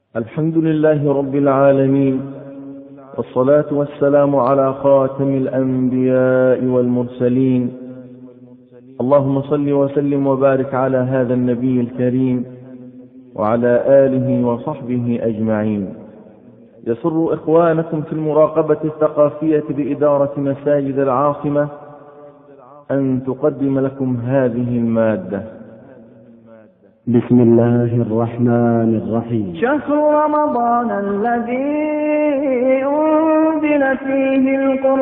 الحمد لله رب العالمين، والصلاة والسلام على خاتم الأنبياء والمرسلين. اللهم صل وسلم وبارك على هذا النبي الكريم وعلى آله وصحبه أجمعين. يسر إخوانكم في المراقبة الثقافية بإدارة مساجد العاصمة أن تقدم لكم هذه المادة. بسم الله الرحمن الرحيم. شهر رمضان الذي أنزل فيه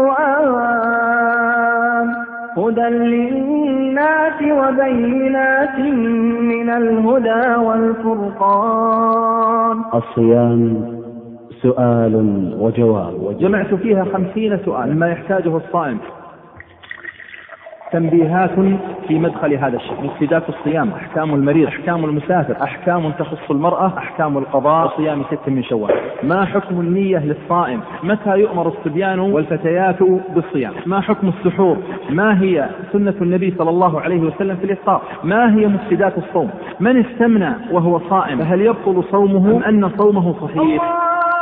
القرآن هدى للناس وبينات من الهدى والفرقان. الصيام سؤال وجواب، وجمعت فيها 50 سؤال ما يحتاجه الصائم. تنبيهات في مدخل هذا الشهر: مفسدات الصيام، أحكام المريض، أحكام المسافر، أحكام تخص المرأة، أحكام القضاء، وصيام 6 من شوال. ما حكم النية للصائم؟ متى يؤمر الصبيان والفتيات بالصيام؟ ما حكم السحور؟ ما هي سنة النبي صلى الله عليه وسلم في الإفطار؟ ما هي مفسدات الصوم؟ من استمنى وهو صائم فهل يبطل صومه أم أن صومه صحيح؟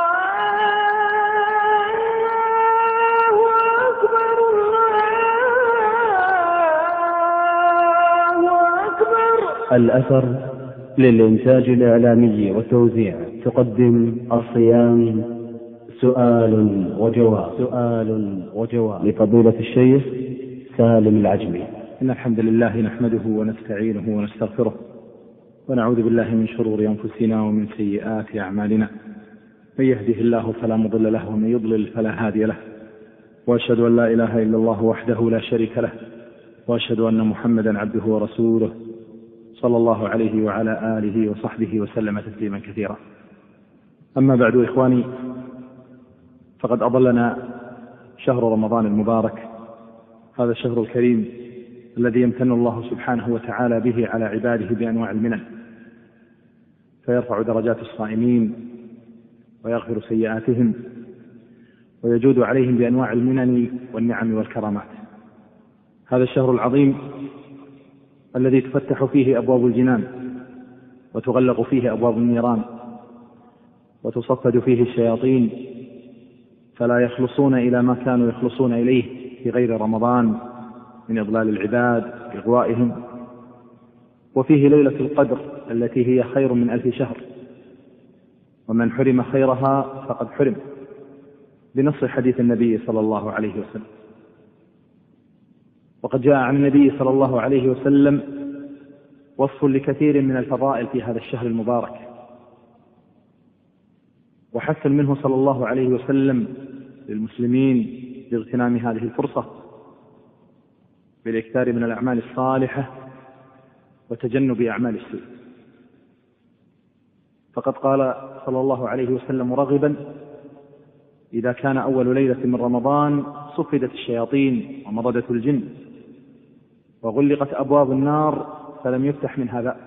الأثر للإنتاج الإعلامي والتوزيع تقدم الصيام سؤال وجواب لفضيلة الشيخ سالم العجمي. إن الحمد لله نحمده ونستعينه ونستغفره ونعوذ بالله من شرور أنفسنا ومن سيئات أعمالنا. من يهده الله فلا مضل له ومن يضلل فلا هادي له، وأشهد أن لا إله إلا الله وحده لا شريك له، وأشهد أن محمدا عبده ورسوله صلى الله عليه وعلى آله وصحبه وسلم تسليما كثيرا. أما بعد إخواني، فقد أضلنا شهر رمضان المبارك، هذا الشهر الكريم الذي يمتن الله سبحانه وتعالى به على عباده بأنواع المنن، فيرفع درجات الصائمين ويغفر سيئاتهم ويجود عليهم بأنواع المنن والنعم والكرامات. هذا الشهر العظيم الذي تفتح فيه أبواب الجنان وتغلق فيه أبواب النيران وتصفد فيه الشياطين، فلا يخلصون إلى ما كانوا يخلصون إليه في غير رمضان من إضلال العباد إغوائهم. وفيه ليلة القدر التي هي خير من 1000 شهر، ومن حرم خيرها فقد حرم، بنص حديث النبي صلى الله عليه وسلم. وقد جاء عن النبي صلى الله عليه وسلم وصف لكثير من الفضائل في هذا الشهر المبارك، وحث منه صلى الله عليه وسلم للمسلمين باغتنام هذه الفرصة بالاكثار من الأعمال الصالحة وتجنب أعمال السوء. فقد قال صلى الله عليه وسلم رغبا: إذا كان أول ليلة من رمضان صفدت الشياطين ومردت الجن وغلقت أبواب النار فلم يفتح منها باب،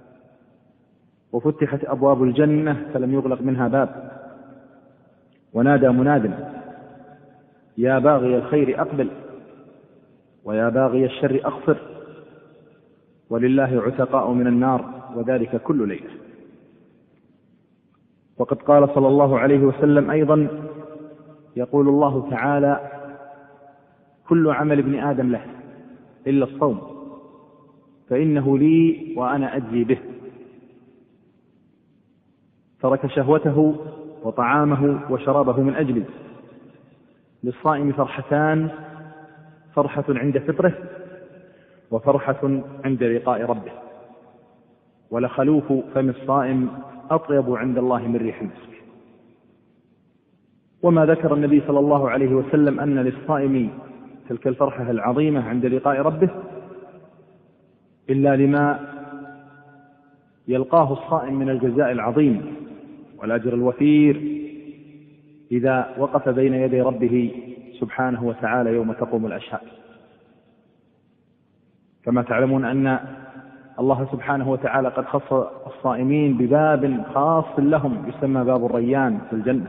وفتحت أبواب الجنة فلم يغلق منها باب، ونادى مناد: يا باغي الخير أقبل ويا باغي الشر أقصر، ولله عتقاء من النار، وذلك كل ليلة. وقد قال صلى الله عليه وسلم أيضا: يقول الله تعالى: كل عمل ابن آدم له إلا الصوم فإنه لي وأنا أجزي به. ترك شهوته وطعامه وشرابه من أجلي. للصائم فرحتان: فرحة عند فطره وفرحة عند لقاء ربه، ولخلوف فم الصائم أطيب عند الله من ريح المسك. وما ذكر النبي صلى الله عليه وسلم أن للصائم تلك الفرحة العظيمة عند لقاء ربه إلا لما يلقاه الصائم من الجزاء العظيم والأجر الوفير إذا وقف بين يدي ربه سبحانه وتعالى يوم تقوم الأشهاد. كما تعلمون أن الله سبحانه وتعالى قد خص الصائمين بباب خاص لهم يسمى باب الريان في الجنة،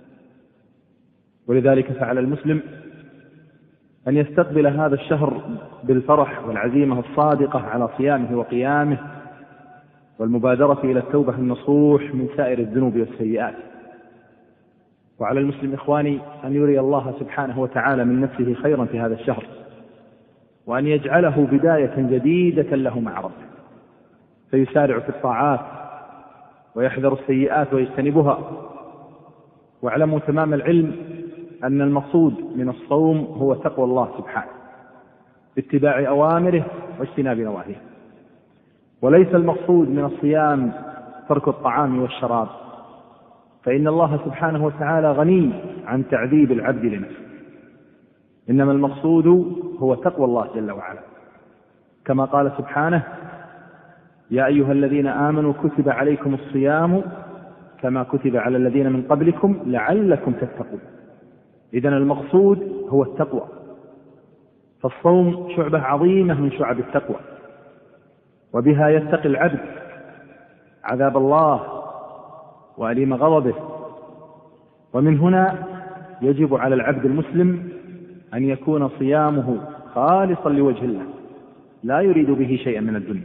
ولذلك فعلى المسلم أن يستقبل هذا الشهر بالفرح والعزيمة الصادقة على صيامه وقيامه والمبادرة إلى التوبة النصوح من سائر الذنوب والسيئات. وعلى المسلم إخواني أن يري الله سبحانه وتعالى من نفسه خيرا في هذا الشهر، وأن يجعله بداية جديدة له مع ربه، فيسارع في الطاعات ويحذر السيئات ويجتنبها. واعلموا تمام العلم أن المقصود من الصوم هو تقوى الله سبحانه باتباع أوامره واجتناب نواهيه، وليس المقصود من الصيام ترك الطعام والشراب، فإن الله سبحانه وتعالى غني عن تعذيب العبد لنفسه، إنما المقصود هو تقوى الله جل وعلا، كما قال سبحانه: يا أيها الذين آمنوا كتب عليكم الصيام كما كتب على الذين من قبلكم لعلكم تتقون. إذن المقصود هو التقوى، فالصوم شعبة عظيمة من شعب التقوى، وبها يتقي العبد عذاب الله وأليم غضبه. ومن هنا يجب على العبد المسلم أن يكون صيامه خالصا لوجه الله، لا يريد به شيئا من الدنيا،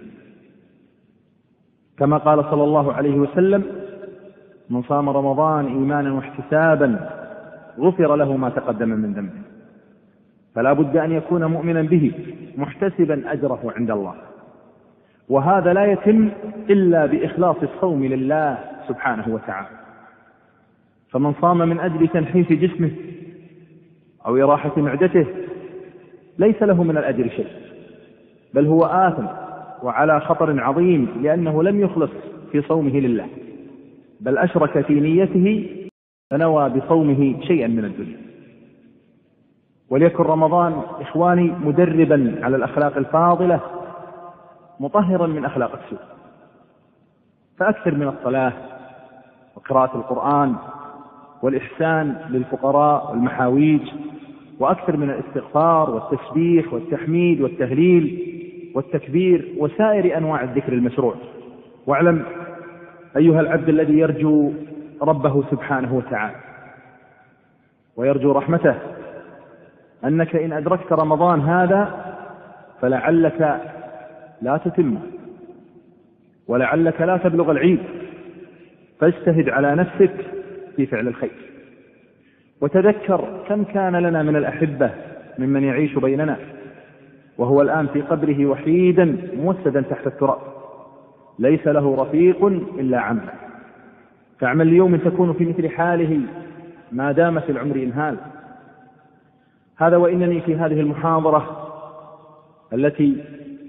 كما قال صلى الله عليه وسلم: من صام رمضان إيمانا واحتسابا غفر له ما تقدم من ذنبه. فلا بد أن يكون مؤمنا به محتسبا أجره عند الله، وهذا لا يتم إلا بإخلاص الصوم لله سبحانه وتعالى. فمن صام من أجل تنحيف جسمه أو إراحة معدته ليس له من الأجر شيء، بل هو آثم وعلى خطر عظيم، لأنه لم يخلص في صومه لله، بل أشرك في نيته فنوى بصومه شيئا من الدنيا. وليكن رمضان إخواني مدربا على الأخلاق الفاضلة مطهرا من أخلاق السوء، فأكثر من الصلاة وقراءة القرآن والإحسان للفقراء والمحاويج، وأكثر من الاستغفار والتسبيح والتحميد والتهليل والتكبير وسائر أنواع الذكر المشروع. واعلم أيها العبد الذي يرجو ربه سبحانه وتعالى ويرجو رحمته أنك إن أدركت رمضان هذا فلعلك لا تتم، ولعلك لا تبلغ العيد، فاجتهد على نفسك في فعل الخير. وتذكر كم كان لنا من الأحبة ممن يعيش بيننا وهو الآن في قبره وحيدا موسدا تحت التراب، ليس له رفيق إلا عمله، فاعمل اليوم تكون في مثل حاله ما دام في العمر إنهال. هذا وإنني في هذه المحاضرة التي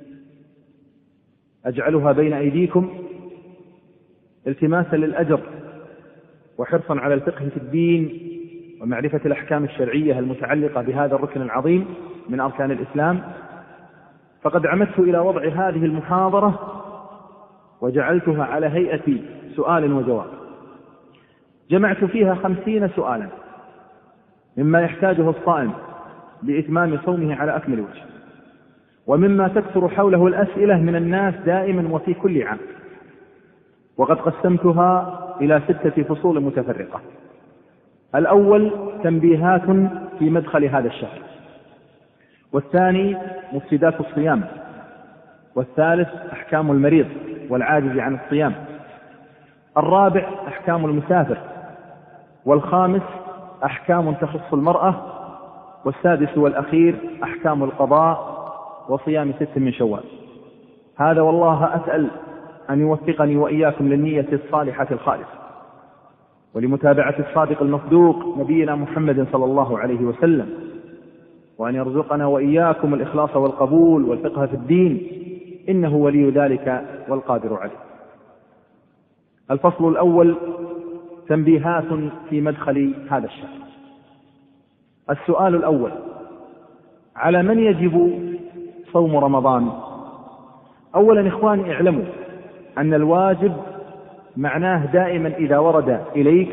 أجعلها بين أيديكم التماسا للأجر وحرصا على الفقه في الدين ومعرفة الأحكام الشرعية المتعلقة بهذا الركن العظيم من أركان الإسلام، فقد عمدت إلى وضع هذه المحاضرة وجعلتها على هيئة سؤال وجواب، جمعت فيها 50 سؤالا مما يحتاجه الصائم لإتمام صومه على أكمل وجه، ومما تكثر حوله الأسئلة من الناس دائما وفي كل عام. وقد قسمتها إلى 6 فصول متفرقة. الأول تنبيهات في مدخل هذا الشهر، والثاني مفسدات الصيام، والثالث أحكام المريض والعاجز عن الصيام، الرابع أحكام المسافر، والخامس أحكام تخص المرأة، والسادس والأخير أحكام القضاء وصيام 6 من شوال. هذا والله أسأل أن يوفقني وإياكم للنية الصالحة الخالصة ولمتابعة الصادق المصدوق نبينا محمد صلى الله عليه وسلم، وأن يرزقنا وإياكم الإخلاص والقبول والفقه في الدين، إنه ولي ذلك والقادر عليه. الفصل الأول تنبيهات في مدخل هذا الشهر. السؤال الأول: على من يجب صوم رمضان؟ أولا إخواني اعلموا أن الواجب معناه دائما إذا ورد إليك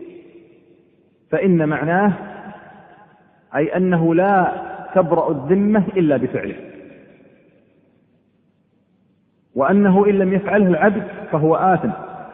فإن معناه أي أنه لا تبرأ الذمة إلا بفعله، وأنه إن لم يفعله العبد فهو آثم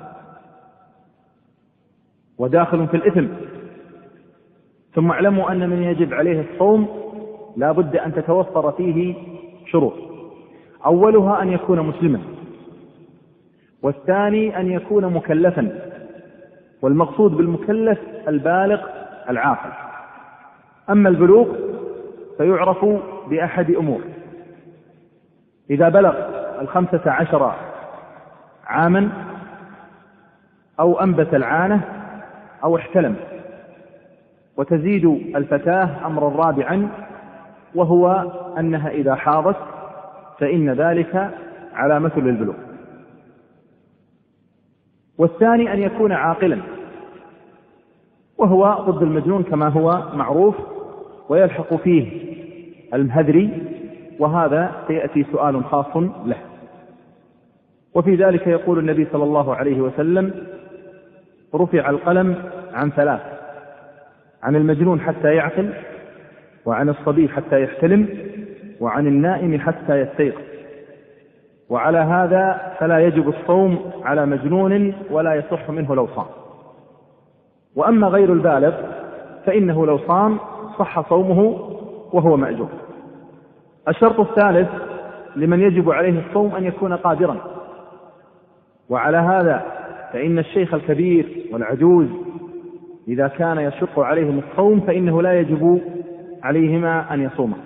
وداخل في الإثم. ثم اعلموا أن من يجب عليه الصوم لا بد أن تتوفر فيه شروط، أولها أن يكون مسلما، والثاني أن يكون مكلفا، والمقصود بالمكلف البالغ العاقل. أما البلوغ فيعرف بأحد أمور: إذا بلغ 15 عاما، أو أنبت العانة، أو احتلم. وتزيد الفتاة أمرا رابعا، وهو أنها إذا حاضت فإن ذلك علامة للبلوغ. والثاني أن يكون عاقلا، وهو ضد المجنون كما هو معروف، ويلحق فيه المهذري، وهذا سيأتي سؤال خاص له. وفي ذلك يقول النبي صلى الله عليه وسلم: رفع القلم عن 3: عن المجنون حتى يعقل، وعن الصبي حتى يحتلم، وعن النائم حتى يستيقظ. وعلى هذا فلا يجب الصوم على مجنون ولا يصح منه لو صام. وأما غير البالغ فإنه لو صام صح صومه وهو مأجور. الشرط الثالث لمن يجب عليه الصوم أن يكون قادرا، وعلى هذا فإن الشيخ الكبير والعجوز إذا كان يشق عليهم الصوم فإنه لا يجب عليهما أن يصوما،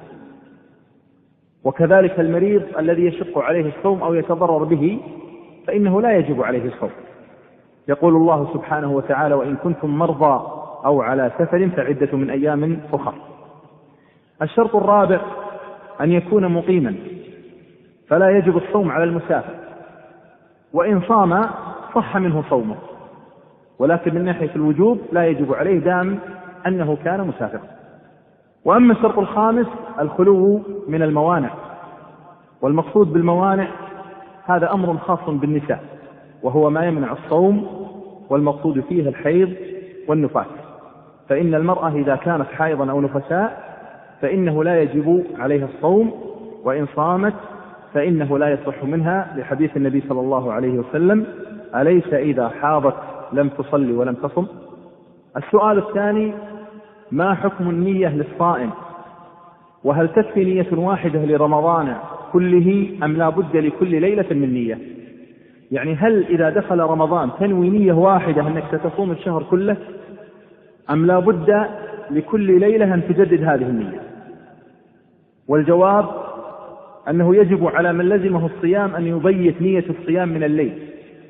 وكذلك المريض الذي يشق عليه الصوم أو يتضرر به فإنه لا يجب عليه الصوم. يقول الله سبحانه وتعالى: وإن كنتم مرضى أو على سفر فعدة من أيام أخر. الشرط الرابع أن يكون مقيما، فلا يجب الصوم على المسافر، وإن صام صح منه صومه، ولكن من ناحية الوجوب لا يجب عليه دام أنه كان مسافرا. وأما الشرط الخامس الخلو من الموانع، والمقصود بالموانع هذا أمر خاص بالنساء، وهو ما يمنع الصوم، والمقصود فيه الحيض والنفاس. فإن المرأة إذا كانت حائضا أو نفساء فإنه لا يجب عليها الصوم، وإن صامت فإنه لا يصح منها، لحديث النبي صلى الله عليه وسلم: أليس إذا حاضت لم تصلي ولم تصم؟ السؤال الثاني: ما حكم النية للصائم؟ وهل تكفي نية واحدة لرمضان كله أم لا بد لكل ليلة من نية؟ يعني هل إذا دخل رمضان تنوي نية واحدة أنك ستصوم الشهر كله، أم لا بد لكل ليلة أن تجدد هذه النية؟ والجواب أنه يجب على من لزمه الصيام أن يبيت نية الصيام من الليل،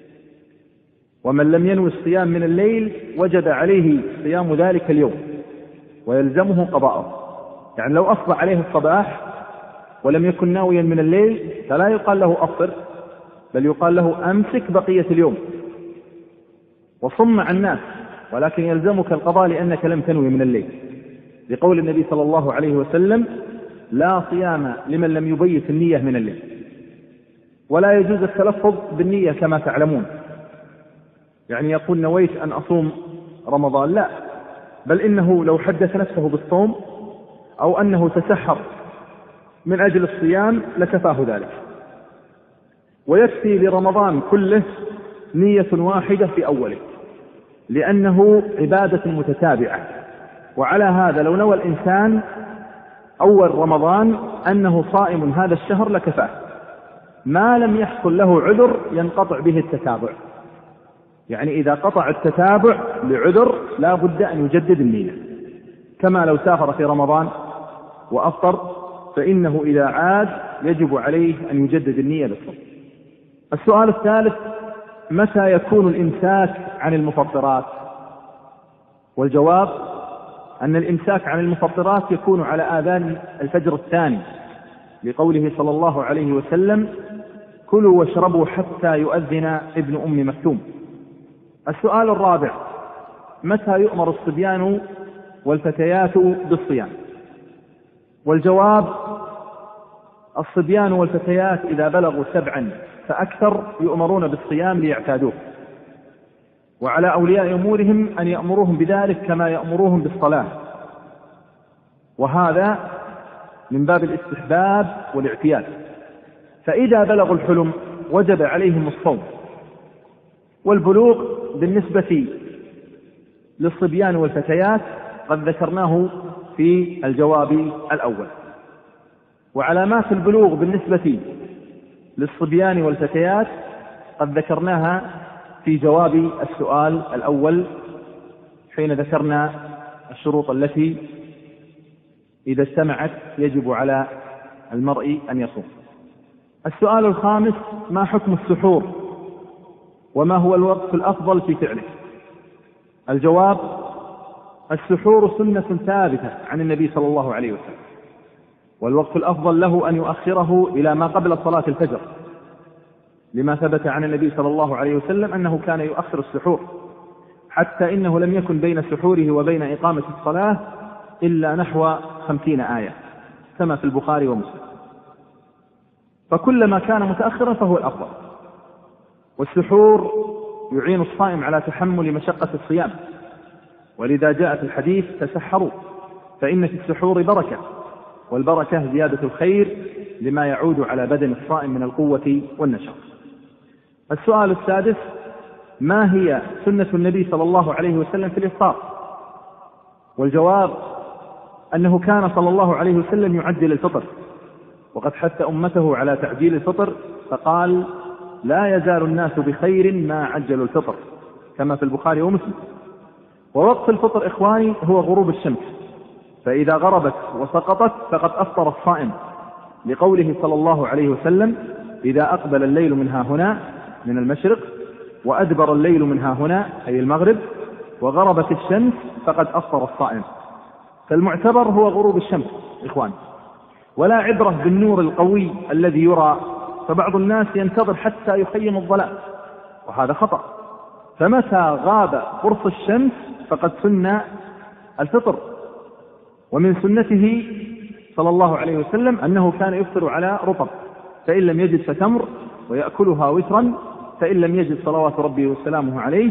ومن لم ينوي الصيام من الليل وجب عليه صيام ذلك اليوم ويلزمه قضاءه. يعني لو أصبح عليه الصباح ولم يكن ناويا من الليل فلا يقال له أفطر، بل يقال له أمسك بقية اليوم وصم مع الناس، ولكن يلزمك القضاء لأنك لم تنوي من الليل، لقول النبي صلى الله عليه وسلم: لا صيام لمن لم يبيت النية من الليل. ولا يجوز التلفظ بالنية كما تعلمون، يعني يقول نويت أن أصوم رمضان، لا، بل إنه لو حدث نفسه بالصوم أو أنه تسحر من أجل الصيام لكفاه ذلك. ويكفي لرمضان كله نية واحدة في أوله، لأنه عبادة متتابعة. وعلى هذا لو نوى الإنسان أول رمضان أنه صائم هذا الشهر لكفاه، ما لم يحصل له عذر ينقطع به التتابع. يعني إذا قطع التتابع لعذر لا بد أن يجدد النية، كما لو سافر في رمضان وأفطر فإنه إذا عاد يجب عليه أن يجدد النية للصوم. السؤال الثالث: متى يكون الإمساك عن المفطرات؟ والجواب أن الإمساك عن المفطرات يكون على آذان الفجر الثاني، لقوله صلى الله عليه وسلم: كلوا واشربوا حتى يؤذن ابن أم مكتوم. السؤال الرابع: متى يؤمر الصبيان والفتيات بالصيام؟ والجواب: الصبيان والفتيات إذا بلغوا 7 فأكثر يؤمرون بالصيام ليعتادوه، وعلى أولياء أمورهم أن يأمروهم بذلك كما يأمروهم بالصلاة، وهذا من باب الاستحباب والاعتياد. فإذا بلغوا الحلم وجب عليهم الصوم. والبلوغ بالنسبة للصبيان والفتيات قد ذكرناه في الجواب الأول. وعلامات البلوغ بالنسبة للصبيان والفتيات قد ذكرناها في جواب السؤال الأول حين ذكرنا الشروط التي إذا اجتمعت يجب على المرء أن يصوم. السؤال الخامس: ما حكم السحور وما هو الوقت الأفضل في فعله؟ الجواب: السحور سنة ثابتة عن النبي صلى الله عليه وسلم، والوقت الأفضل له أن يؤخره إلى ما قبل صلاة الفجر، لما ثبت عن النبي صلى الله عليه وسلم أنه كان يؤخر السحور، حتى إنه لم يكن بين سحوره وبين إقامة الصلاة إلا نحو 50 آية كما في البخاري ومسلم، فكلما كان متأخرا فهو الأفضل. والسحور يعين الصائم على تحمل مشقة الصيام، ولذا جاء في الحديث: تسحروا فإن في السحور بركة، والبركة زيادة الخير لما يعود على بدن الصائم من القوة والنشاط. السؤال السادس: ما هي سنة النبي صلى الله عليه وسلم في الإفطار؟ والجواب: أنه كان صلى الله عليه وسلم يعجل الفطر، وقد حث أمته على تعجيل الفطر، فقال: لا يزال الناس بخير ما عجلوا الفطر، كما في البخاري ومسلم. ووقت الفطر إخواني هو غروب الشمس، فإذا غربت وسقطت فقد أفطر الصائم، لقوله صلى الله عليه وسلم: إذا أقبل الليل من ها هنا من المشرق، وأدبر الليل من ها هنا أي المغرب، وغربت الشمس فقد أفطر الصائم. فالمعتبر هو غروب الشمس إخواني، ولا عبرة بالنور القوي الذي يرى، فبعض الناس ينتظر حتى يخيم الظلام، وهذا خطأ. فمتى غاب قرص الشمس فقد سن الفطر. ومن سنته صلى الله عليه وسلم أنه كان يفطر على رطب، فإن لم يجد فتمر، ويأكلها وترا، فإن لم يجد صلوات ربي وسلامه عليه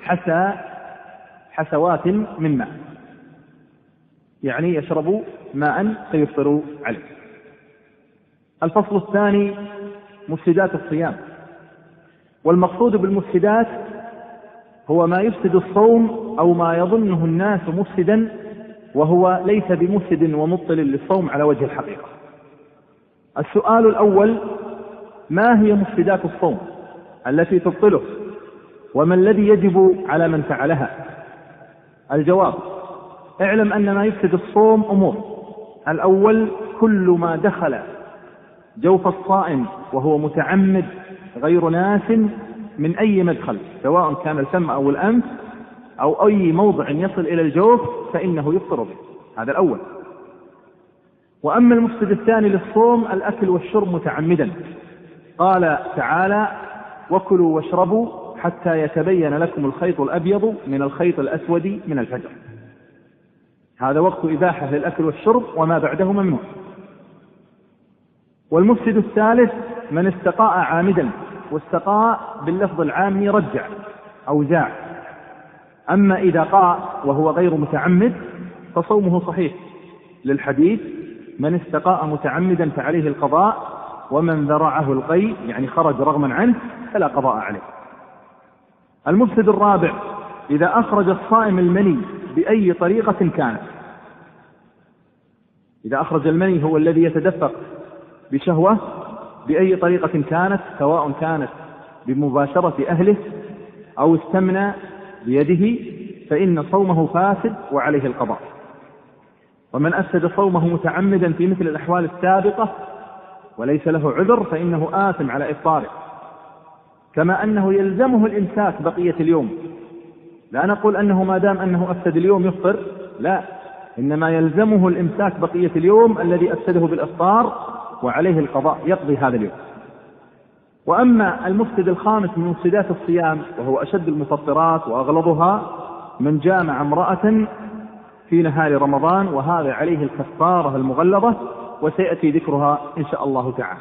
حسوات من ماء، يعني يشرب ماء فيفطر عليه. الفصل الثاني: مفسدات الصيام. والمقصود بالمفسدات هو ما يفسد الصوم أو ما يظنه الناس مفسدا وهو ليس بمفسد ومبطل للصوم على وجه الحقيقة. السؤال الأول: ما هي مفسدات الصوم التي تبطله، وما الذي يجب على من فعلها؟ الجواب: اعلم أن ما يفسد الصوم أمور. الأول: كل ما دخل جوف الصائم وهو متعمد غير ناس من أي مدخل، سواء كان الفم أو الأنف أو أي موضع يصل إلى الجوف، فإنه يفطر به. هذا الأول. وأما المفسد الثاني للصوم: الأكل والشرب متعمدا. قال تعالى: وكلوا واشربوا حتى يتبين لكم الخيط الأبيض من الخيط الأسود من الفجر. هذا وقت إباحة للأكل والشرب، وما بعده ممنوع. والمفسد الثالث: من استقاء عامدا، واستقاء باللفظ العام رجع أو زاع. أما إذا قاء وهو غير متعمد فصومه صحيح، للحديث: من استقاء متعمدا فعليه القضاء، ومن ذرعه القيء يعني خرج رغما عنه فلا قضاء عليه. المفسد الرابع: إذا أخرج الصائم المني بأي طريقة كانت. إذا أخرج المني هو الذي يتدفق بشهوة بأي طريقة كانت، سواء كانت بمباشرة أهله أو استمنى بيده، فإن صومه فاسد وعليه القضاء. ومن أفسد صومه متعمدا في مثل الأحوال السابقة وليس له عذر فإنه آثم على إفطاره، كما أنه يلزمه الإمساك بقية اليوم. لا نقول أنه ما دام أنه أفسد اليوم يفطر، لا، إنما يلزمه الإمساك بقية اليوم الذي أفسده بالإفطار، وعليه القضاء يقضي هذا اليوم. وأما المفسد الخامس من مفسدات الصيام وهو أشد المفطرات وأغلظها: من جامع امرأة في نهار رمضان، وهذا عليه الكفارة المغلظة، وسيأتي ذكرها إن شاء الله تعالى.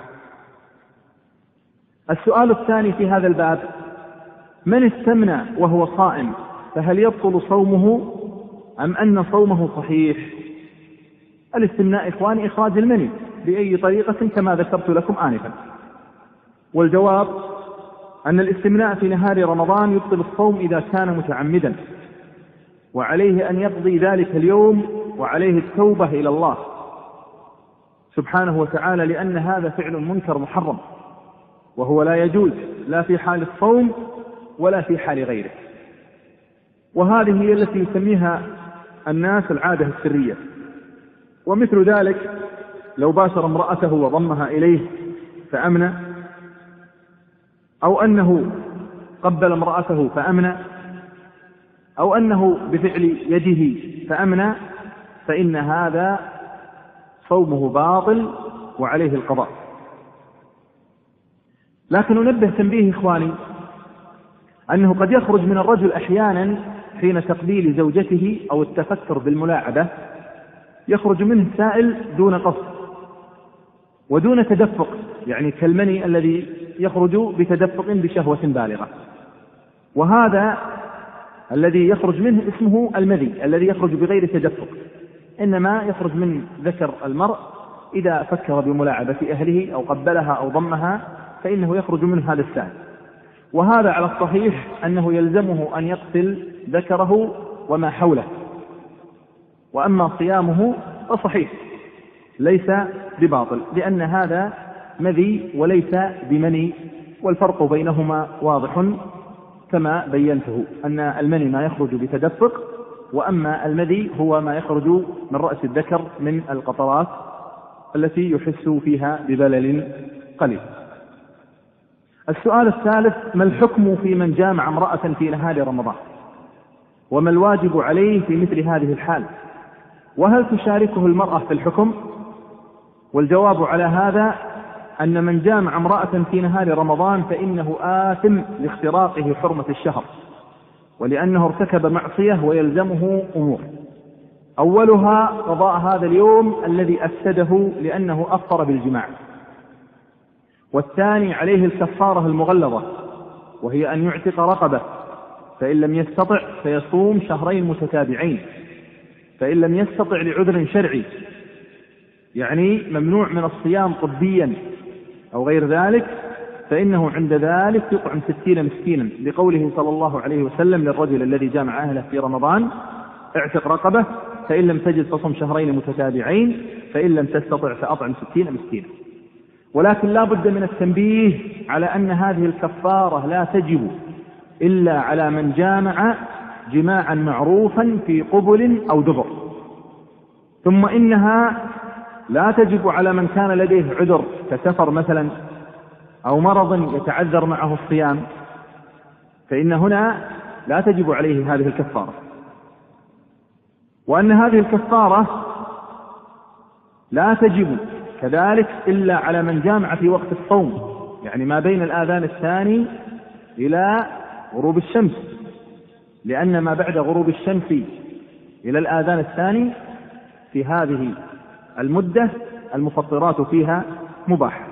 السؤال الثاني في هذا الباب: من استمنى وهو صائم فهل يبطل صومه أم أن صومه صحيح؟ الاستمناء إخواني إخراج المني بأي طريقة كما ذكرت لكم آنفا. والجواب أن الاستمناء في نهار رمضان يبطل الصوم إذا كان متعمدا، وعليه أن يقضي ذلك اليوم، وعليه التوبة إلى الله سبحانه وتعالى، لأن هذا فعل منكر محرم وهو لا يجوز، لا في حال الصوم ولا في حال غيره. وهذه هي التي يسميها الناس العادة السرية. ومثل ذلك لو باشر امرأته وضمها إليه فأمنى، أو أنه قبل امرأته فأمنى، أو أنه بفعل يده فأمنى، فإن هذا صومه باطل وعليه القضاء. لكن ننبه تنبيه إخواني أنه قد يخرج من الرجل أحيانا حين تقبيل زوجته أو التفكر بالملاعبة يخرج منه سائل دون قصد ودون تدفق، يعني كالمني الذي يخرج بتدفق بشهوة بالغة، وهذا الذي يخرج منه اسمه المذي الذي يخرج بغير تدفق، إنما يخرج من ذكر المرء إذا فكر بملاعبة أهله أو قبلها أو ضمها فإنه يخرج منه هذا السائل. وهذا على الصحيح أنه يلزمه أن يغسل ذكره وما حوله، وأما صيامه فصحيح ليس بباطل، لأن هذا مذي وليس بمني، والفرق بينهما واضح كما بينته، أن المني ما يخرج بتدفق، وأما المذي هو ما يخرج من رأس الذكر من القطرات التي يحس فيها ببلل قليل. السؤال الثالث: ما الحكم في من جامع امرأة في نهار رمضان؟ وما الواجب عليه في مثل هذه الحال؟ وهل تشاركه المرأة في الحكم؟ والجواب على هذا أن من جامع امرأة في نهار رمضان فإنه آثم لاختراقه حرمة الشهر، ولأنه ارتكب معصية ويلزمه أمور: أولها قضاء هذا اليوم الذي أفسده لأنه أفطر بالجماع، والثاني عليه الكفارة المغلظة وهي أن يعتق رقبة، فإن لم يستطع فيصوم شهرين متتابعين، فإن لم يستطع لعذر شرعي يعني ممنوع من الصيام طبيا أو غير ذلك فإنه عند ذلك يطعم 60 مسكينا، لقوله صلى الله عليه وسلم للرجل الذي جامع أهله في رمضان: اعتق رقبة، فإن لم تجد فصم شهرين متتابعين، فإن لم تستطع فأطعم 60 مسكينا. ولكن لا بد من التنبيه على أن هذه الكفارة لا تجب إلا على من جامع جماعا معروفا في قبل أو دبر، ثم إنها لا تجب على من كان لديه عذر كسفر مثلا أو مرض يتعذر معه الصيام، فإن هنا لا تجب عليه هذه الكفارة. وأن هذه الكفارة لا تجب كذلك إلا على من جامع في وقت الصوم، يعني ما بين الآذان الثاني إلى غروب الشمس، لأن ما بعد غروب الشمس إلى الآذان الثاني في هذه المدة المفطرات فيها مباح.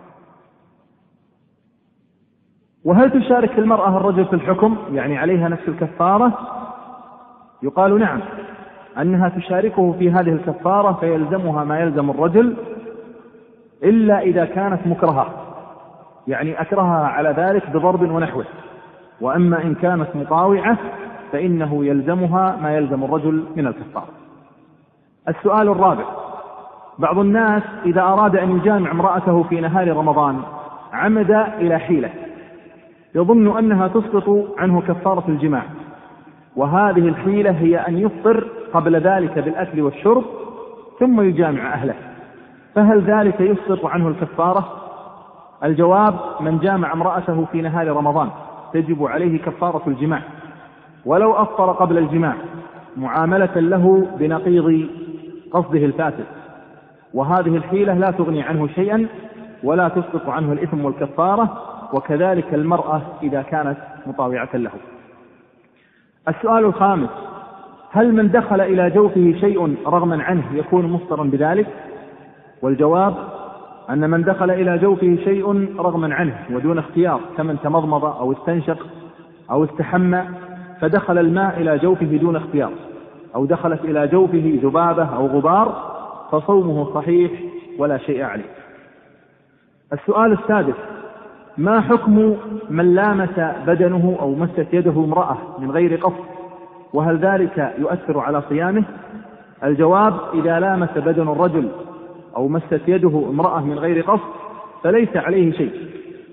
وهل تشارك المرأة الرجل في الحكم، يعني عليها نفس الكفارة؟ يقال نعم، أنها تشاركه في هذه الكفارة، فيلزمها ما يلزم الرجل إلا إذا كانت مكرهة، يعني أكرهها على ذلك بضرب ونحوه. وأما إن كانت مطاوعة فإنه يلزمها ما يلزم الرجل من الكفارة. السؤال الرابع: بعض الناس إذا أراد أن يجامع امرأته في نهار رمضان عمد إلى حيلة يظن أنها تسقط عنه كفارة الجماع، وهذه الحيلة هي أن يفطر قبل ذلك بالأكل والشرب ثم يجامع أهله، فهل ذلك يسقط عنه الكفارة؟ الجواب: من جامع امرأته في نهار رمضان تجب عليه كفارة الجماع ولو أفطر قبل الجماع، معاملة له بنقيض قصده الفاسد، وهذه الحيلة لا تغني عنه شيئا ولا تسقط عنه الإثم والكفارة، وكذلك المرأة إذا كانت مطاوعة له. السؤال الخامس: هل من دخل إلى جوفه شيء رغما عنه يكون مفطرا بذلك؟ والجواب: أن من دخل إلى جوفه شيء رغما عنه ودون اختيار، كمن تمضمض أو استنشق أو استحمى فدخل الماء إلى جوفه دون اختيار، أو دخلت إلى جوفه ذبابة أو غبار، فصومه صحيح ولا شيء عليه. السؤال السادس: ما حكم من لامس بدنه أو مست يده امرأة من غير قصد، وهل ذلك يؤثر على صيامه؟ الجواب: إذا لامس بدن الرجل أو مست يده امرأة من غير قصد فليس عليه شيء،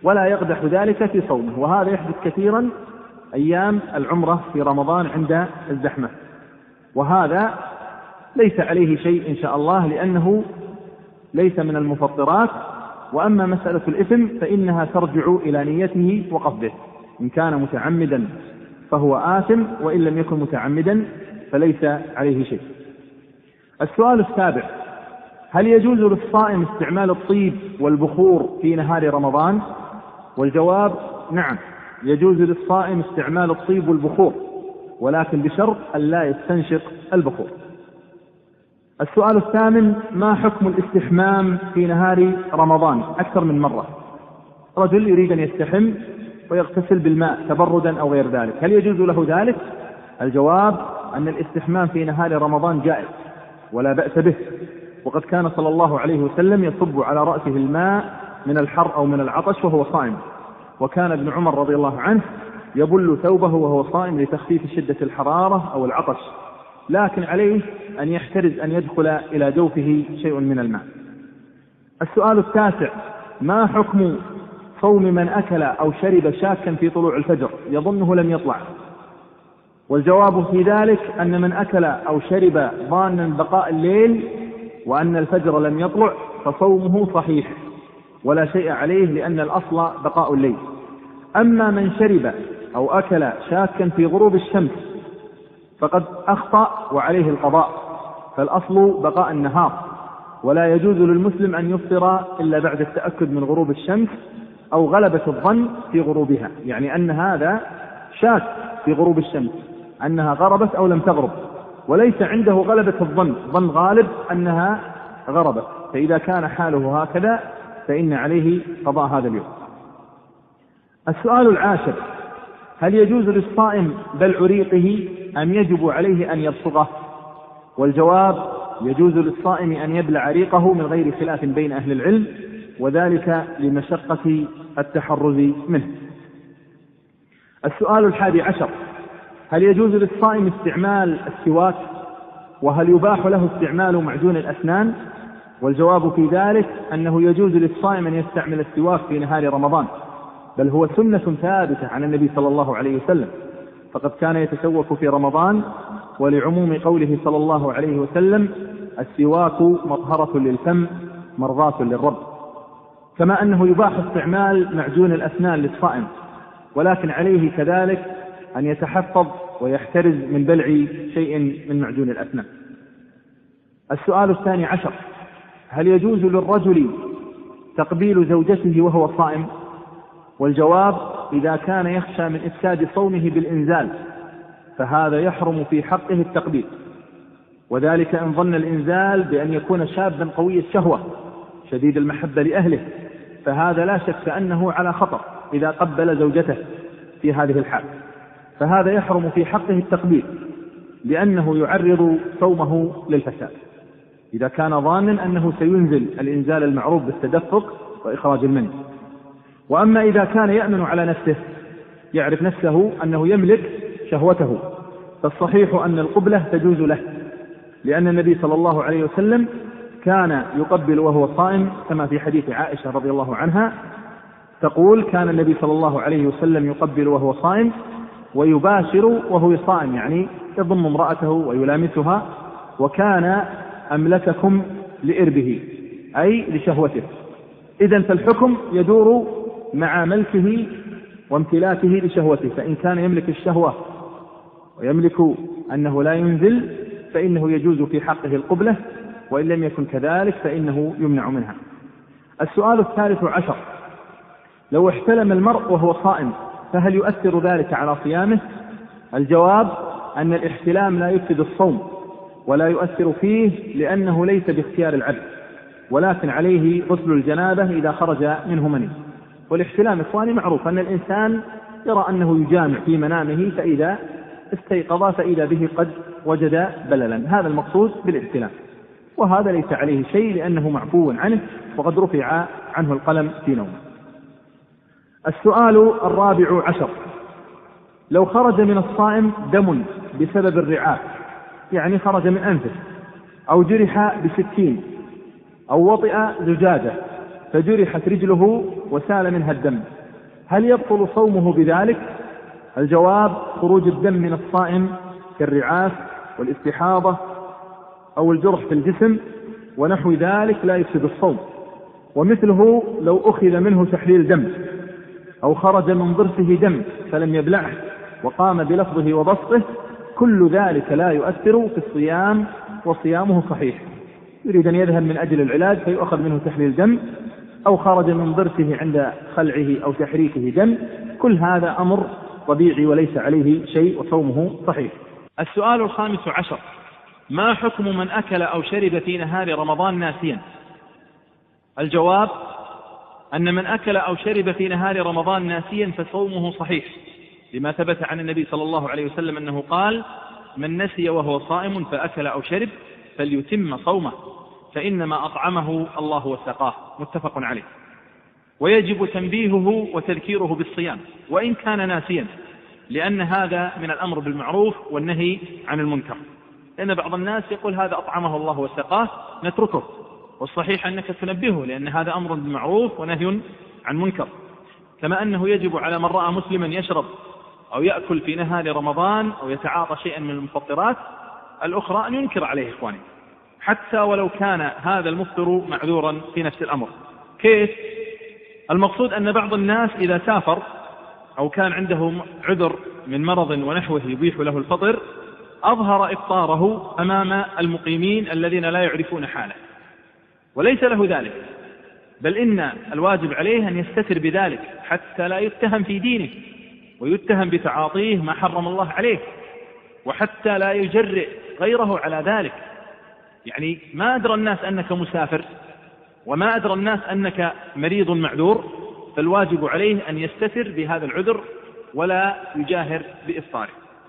ولا يقدح ذلك في صومه. وهذا يحدث كثيرا أيام العمرة في رمضان عند الزحمة، وهذا ليس عليه شيء إن شاء الله لأنه ليس من المفطرات. وأما مسألة الإثم فإنها ترجع إلى نيته وقصده، إن كان متعمدا فهو آثم، وإن لم يكن متعمدا فليس عليه شيء. السؤال السابع: هل يجوز للصائم استعمال الطيب والبخور في نهار رمضان؟ والجواب: نعم، يجوز للصائم استعمال الطيب والبخور، ولكن بشرط أن لا يستنشق البخور. السؤال الثامن: ما حكم الاستحمام في نهار رمضان أكثر من مرة؟ رجل يريد أن يستحم ويغتسل بالماء تبردا أو غير ذلك، هل يجوز له ذلك؟ الجواب: أن الاستحمام في نهار رمضان جائز ولا بأس به، وقد كان صلى الله عليه وسلم يصب على رأسه الماء من الحر أو من العطش وهو صائم، وكان ابن عمر رضي الله عنه يبل ثوبه وهو صائم لتخفيف شدة الحرارة أو العطش، لكن عليه أن يحترز أن يدخل إلى جوفه شيء من الماء. السؤال التاسع: ما حكم صوم من أكل أو شرب شاكا في طلوع الفجر يظنه لم يطلع؟ والجواب في ذلك أن من أكل أو شرب ظانا بقاء الليل وأن الفجر لم يطلع فصومه صحيح ولا شيء عليه، لأن الأصل بقاء الليل. أما من شرب أو أكل شاكا في غروب الشمس فقد أخطأ وعليه القضاء، فالأصل بقاء النهار، ولا يجوز للمسلم أن يفطر إلا بعد التأكد من غروب الشمس أو غلبة الظن في غروبها، يعني أن هذا شاك في غروب الشمس أنها غربت أو لم تغرب، وليس عنده غلبة الظن، ظن غالب أنها غربت، فإذا كان حاله هكذا فإن عليه قضاء هذا اليوم. السؤال العاشر: هل يجوز للصائم بلع ريقه أم يجب عليه أن يبصقه؟ والجواب: يجوز للصائم أن يبلع ريقه من غير خلاف بين أهل العلم، وذلك لمشقة التحرز منه. السؤال الحادي عشر: هل يجوز للصائم استعمال السواك؟ وهل يباح له استعمال معجون الأسنان؟ والجواب في ذلك أنه يجوز للصائم أن يستعمل السواك في نهار رمضان، بل هو سنة ثابتة عن النبي صلى الله عليه وسلم، فقد كان يتسوك في رمضان، ولعموم قوله صلى الله عليه وسلم: السواك مطهرة للفم مرضاة للرب. كما أنه يباح استعمال معجون الأسنان للصائم، ولكن عليه كذلك أن يتحفظ ويحترز من بلع شيء من معجون الأسنان. السؤال الثاني عشر: هل يجوز للرجل تقبيل زوجته وهو صائم؟ والجواب: إذا كان يخشى من إفساد صومه بالإنزال فهذا يحرم في حقه التقبيل، وذلك إن ظن الإنزال بأن يكون شابا قوي الشهوة شديد المحبة لأهله، فهذا لا شك أنه على خطر إذا قبل زوجته في هذه الحال، فهذا يحرم في حقه التقبيل لأنه يعرض صومه للفساد إذا كان ظانا أنه سينزل الإنزال المعروف بالتدفق وإخراج المني. وأما إذا كان يأمن على نفسه، يعرف نفسه أنه يملك شهوته، فالصحيح أن القبلة تجوز له، لأن النبي صلى الله عليه وسلم كان يقبل وهو صائم، كما في حديث عائشة رضي الله عنها تقول: كان النبي صلى الله عليه وسلم يقبل وهو صائم ويباشر وهو صائم، يعني يضم امرأته ويلامسها، وكان أملككم لإربه أي لشهوته. إذن فالحكم يدور مع ملكه وامتلاكه لشهوته، فإن كان يملك الشهوة ويملك أنه لا ينزل فإنه يجوز في حقه القبلة، وإن لم يكن كذلك فإنه يمنع منها. السؤال الثالث عشر: لو احتلم المرء وهو صائم فهل يؤثر ذلك على صيامه؟ الجواب: أن الاحتلام لا يفسد الصوم ولا يؤثر فيه، لأنه ليس باختيار العبد، ولكن عليه غسل الجنابة إذا خرج منه مني. والاحتلام إخواني معروف أن الإنسان يرى أنه يجامع في منامه، فإذا استيقظ فإذا به قد وجد بللا، هذا المقصود بالاحتلام، وهذا ليس عليه شيء لأنه معفو عنه وقد رفع عنه القلم في نومه. السؤال الرابع عشر: لو خرج من الصائم دم بسبب الرعاف، يعني خرج من أنفه، أو جرح بسكين، أو وطئ زجاجة، فجرحت رجله وسال منها الدم، هل يبطل صومه بذلك؟ الجواب: خروج الدم من الصائم كالرعاف والاستحاضة أو الجرح في الجسم ونحو ذلك لا يفسد الصوم، ومثله لو أخذ منه تحليل دم أو خرج من ضرسه دم فلم يبلعه وقام بلفظه وبسطه، كل ذلك لا يؤثر في الصيام وصيامه صحيح. يريد أن يذهب من أجل العلاج فيؤخذ منه تحليل دم، أو خرج من ضرسه عند خلعه أو تحريكه دم، كل هذا أمر طبيعي وليس عليه شيء وصومه صحيح. السؤال 15: ما حكم من أكل أو شرب في نهار رمضان ناسيا؟ الجواب: أن من أكل أو شرب في نهار رمضان ناسيا فصومه صحيح، لما ثبت عن النبي صلى الله عليه وسلم أنه قال: من نسي وهو صائم فأكل أو شرب فليتم صومه فإنما أطعمه الله وسقاه، متفق عليه. ويجب تنبيهه وتذكيره بالصيام وإن كان ناسيا، لأن هذا من الأمر بالمعروف والنهي عن المنكر، لأن بعض الناس يقول هذا أطعمه الله وسقاه نتركه، والصحيح أنك تنبهه، لأن هذا أمر بالمعروف ونهي عن منكر. كما أنه يجب على من رأى مسلما يشرب أو يأكل في نهار رمضان أو يتعاطى شيئا من المفطرات الأخرى أن ينكر عليه إخواني، حتى ولو كان هذا المفطر معذورا في نفس الأمر. كيف؟ المقصود أن بعض الناس إذا سافر أو كان عنده عذر من مرض ونحوه يبيح له الفطر أظهر إفطاره أمام المقيمين الذين لا يعرفون حاله، وليس له ذلك، بل إن الواجب عليه أن يستتر بذلك حتى لا يتهم في دينه ويتهم بتعاطيه ما حرم الله عليه، وحتى لا يجرئ غيره على ذلك. يعني ما أدرى الناس أنك مسافر وما أدرى الناس أنك مريض معذور، فالواجب عليه أن يستتر بهذا العذر ولا يجاهر بإفطاره.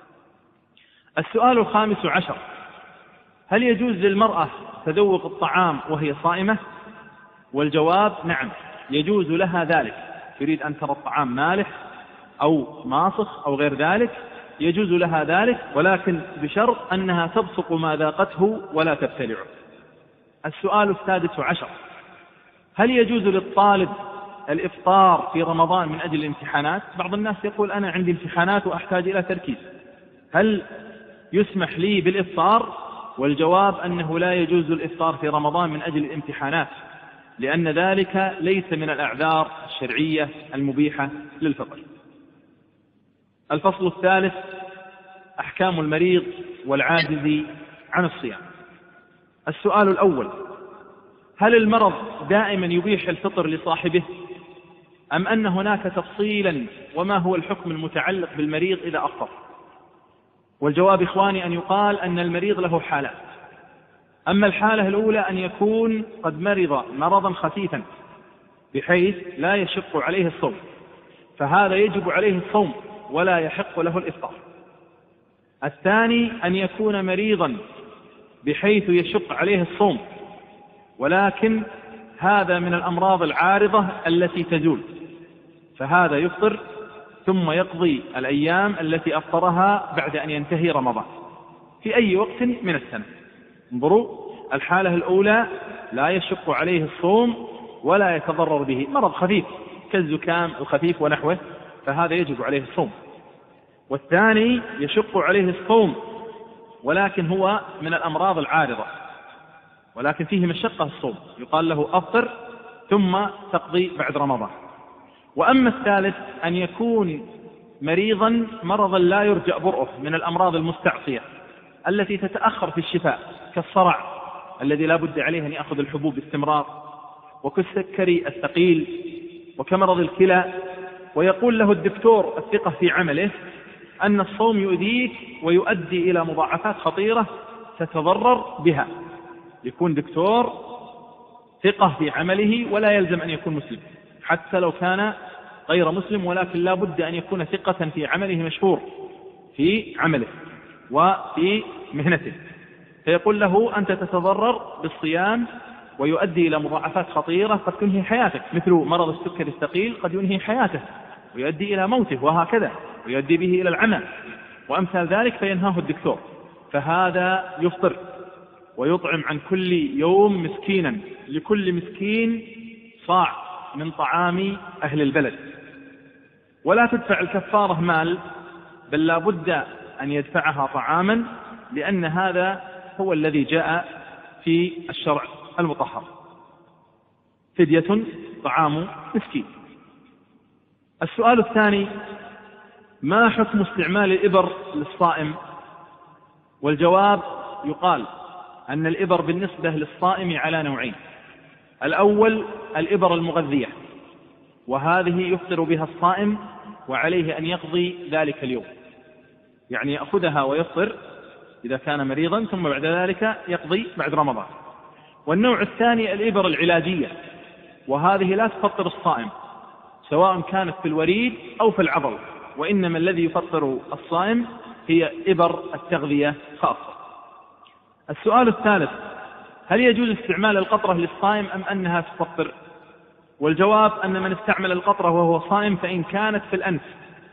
السؤال 15: هل يجوز للمرأة تذوق الطعام وهي صائمة؟ والجواب: نعم، يجوز لها ذلك. تريد أن ترى الطعام مالح أو ماصخ أو غير ذلك يجوز لها ذلك، ولكن بشرط أنها تبصق ما ذاقته ولا تبتلعه. السؤال 16: هل يجوز للطالب الإفطار في رمضان من أجل الامتحانات؟ بعض الناس يقول أنا عندي امتحانات وأحتاج إلى تركيز، هل يسمح لي بالإفطار؟ والجواب أنه لا يجوز الإفطار في رمضان من أجل الامتحانات، لأن ذلك ليس من الأعذار الشرعية المبيحة للفطر. الفصل الثالث: أحكام المريض والعاجز عن الصيام. السؤال الأول: هل المرض دائما يبيح الفطر لصاحبه، أم أن هناك تفصيلا وما هو الحكم المتعلق بالمريض إذا أفطر؟ والجواب إخواني أن يقال أن المريض له حالات. أما الحالة الأولى أن يكون قد مرض مرضا خفيفا بحيث لا يشق عليه الصوم، فهذا يجب عليه الصوم ولا يحق له الإفطار. الثاني أن يكون مريضا بحيث يشق عليه الصوم، ولكن هذا من الأمراض العارضة التي تزول، فهذا يفطر ثم يقضي الأيام التي أفطرها بعد أن ينتهي رمضان في أي وقت من السنة. انظروا، الحالة الأولى لا يشق عليه الصوم ولا يتضرر به، مرض خفيف كالزكام الخفيف ونحوه، فهذا يجب عليه الصوم. والثاني يشق عليه الصوم ولكن هو من الأمراض العارضة ولكن فيه مشقة الصوم، يقال له أفطر ثم تقضي بعد رمضان. وأما الثالث أن يكون مريضا مرضا لا يرجى برؤه من الأمراض المستعصية التي تتأخر في الشفاء، كالصرع الذي لا بد عليه أن يأخذ الحبوب باستمرار، وكالسكري الثقيل، وكمرض الكلى، ويقول له الدكتور الثقة في عمله أن الصوم يؤذيك ويؤدي إلى مضاعفات خطيرة تتضرر بها. يكون دكتور ثقة في عمله ولا يلزم أن يكون مسلم حتى لو كان غير مسلم، ولكن لا بد أن يكون ثقة في عمله مشهور في عمله وفي مهنته، فيقول له أنت تتضرر بالصيام ويؤدي إلى مضاعفات خطيرة قد تنهي حياتك، مثل مرض السكر الثقيل قد ينهي حياته ويؤدي إلى موته، وهكذا ويؤدي به إلى العمى وأمثال ذلك، فينهاه الدكتور، فهذا يفطر ويطعم عن كل يوم مسكينا، لكل مسكين صاع من طعام أهل البلد، ولا تدفع الكفارة مال، بل لا بد أن يدفعها طعاما، لأن هذا هو الذي جاء في الشرع المطهر، فدية طعام مسكين. السؤال الثاني: ما حكم استعمال الإبر للصائم؟ والجواب: يقال أن الإبر بالنسبة للصائم على نوعين. الأول الإبر المغذية، وهذه يفطر بها الصائم وعليه أن يقضي ذلك اليوم، يعني يأخذها ويفطر إذا كان مريضا، ثم بعد ذلك يقضي بعد رمضان. والنوع الثاني الإبر العلاجية، وهذه لا تفطر الصائم سواء كانت في الوريد أو في العضل، وإنما الذي يفطر الصائم هي إبر التغذية خاصة. السؤال الثالث: هل يجوز استعمال القطرة للصائم أم أنها تفطر؟ والجواب أن من استعمل القطرة وهو صائم فإن كانت في الأنف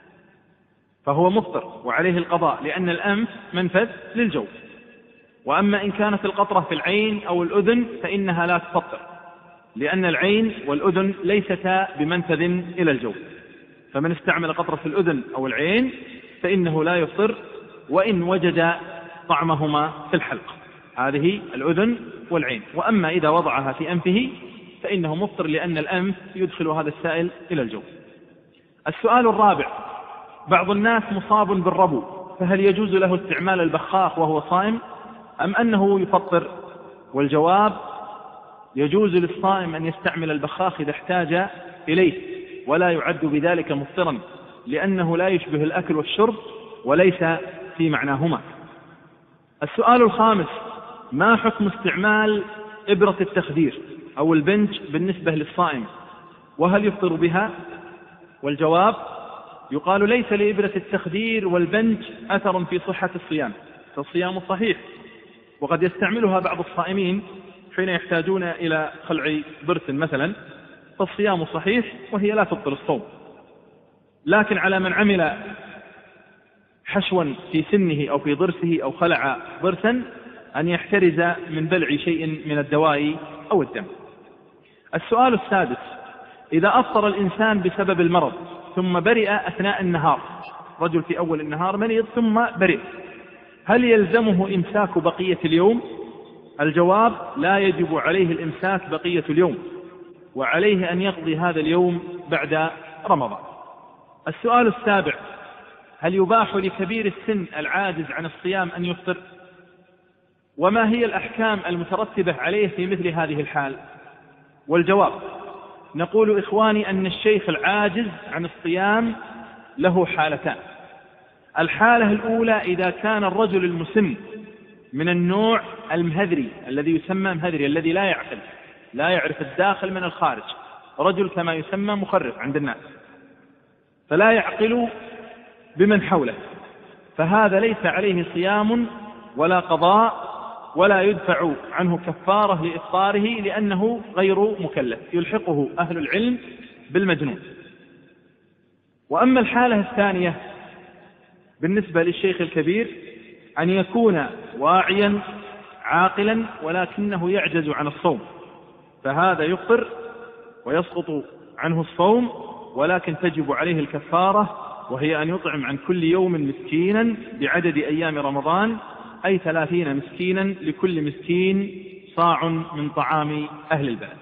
فهو مفطر وعليه القضاء، لأن الأنف منفذ للجوف. وأما إن كانت القطرة في العين أو الأذن فإنها لا تفطر، لأن العين والأذن ليستا بمنفذ إلى الجوف، فمن استعمل قطرة في الأذن أو العين فإنه لا يفطر وإن وجد طعمهما في الحلق، هذه الأذن والعين. وأما إذا وضعها في أنفه فإنه مفطر، لأن الأنف يدخل هذا السائل إلى الجوف. السؤال الرابع: بعض الناس مصاب بالربو، فهل يجوز له استعمال البخاخ وهو صائم أم أنه يفطر؟ والجواب: يجوز للصائم أن يستعمل البخاخ إذا احتاج إليه، ولا يعد بذلك مفطرا، لأنه لا يشبه الأكل والشرب وليس في معناهما. السؤال الخامس: ما حكم استعمال إبرة التخدير أو البنج بالنسبة للصائم، وهل يفطر بها؟ والجواب: يقال ليس لإبرة التخدير والبنج أثر في صحة الصيام، فالصيام صحيح، وقد يستعملها بعض الصائمين حين يحتاجون إلى خلع ضرس مثلا، فالصيام صحيح وهي لا تبطل الصوم. لكن على من عمل حشوا في سنه أو في ضرسه أو خلع ضرسا أن يحترز من بلع شيء من الدواء أو الدم. السؤال السادس: إذا أفطر الإنسان بسبب المرض ثم برئ أثناء النهار، رجل في أول النهار مريض ثم برئ، هل يلزمه إمساك بقية اليوم؟ الجواب: لا يجب عليه الإمساك بقية اليوم، وعليه أن يقضي هذا اليوم بعد رمضان. السؤال السابع: هل يباح لكبير السن العاجز عن الصيام أن يفطر؟ وما هي الأحكام المترتبة عليه في مثل هذه الحال؟ والجواب: نقول إخواني أن الشيخ العاجز عن الصيام له حالتان. الحالة الأولى إذا كان الرجل المسن من النوع المهذري الذي يسمى مهذري، الذي لا يعقل، لا يعرف الداخل من الخارج، رجل كما يسمى مخرف عند الناس، فلا يعقل بمن حوله، فهذا ليس عليه صيام ولا قضاء ولا يدفع عنه كفارة لإفطاره، لأنه غير مكلف، يلحقه أهل العلم بالمجنون. وأما الحالة الثانية بالنسبة للشيخ الكبير أن يكون واعيا عاقلا ولكنه يعجز عن الصوم، فهذا يفطر ويسقط عنه الصوم، ولكن تجب عليه الكفارة، وهي أن يطعم عن كل يوم مسكينا بعدد أيام رمضان، أي 30 مسكينا، لكل مسكين صاع من طعام أهل البلد.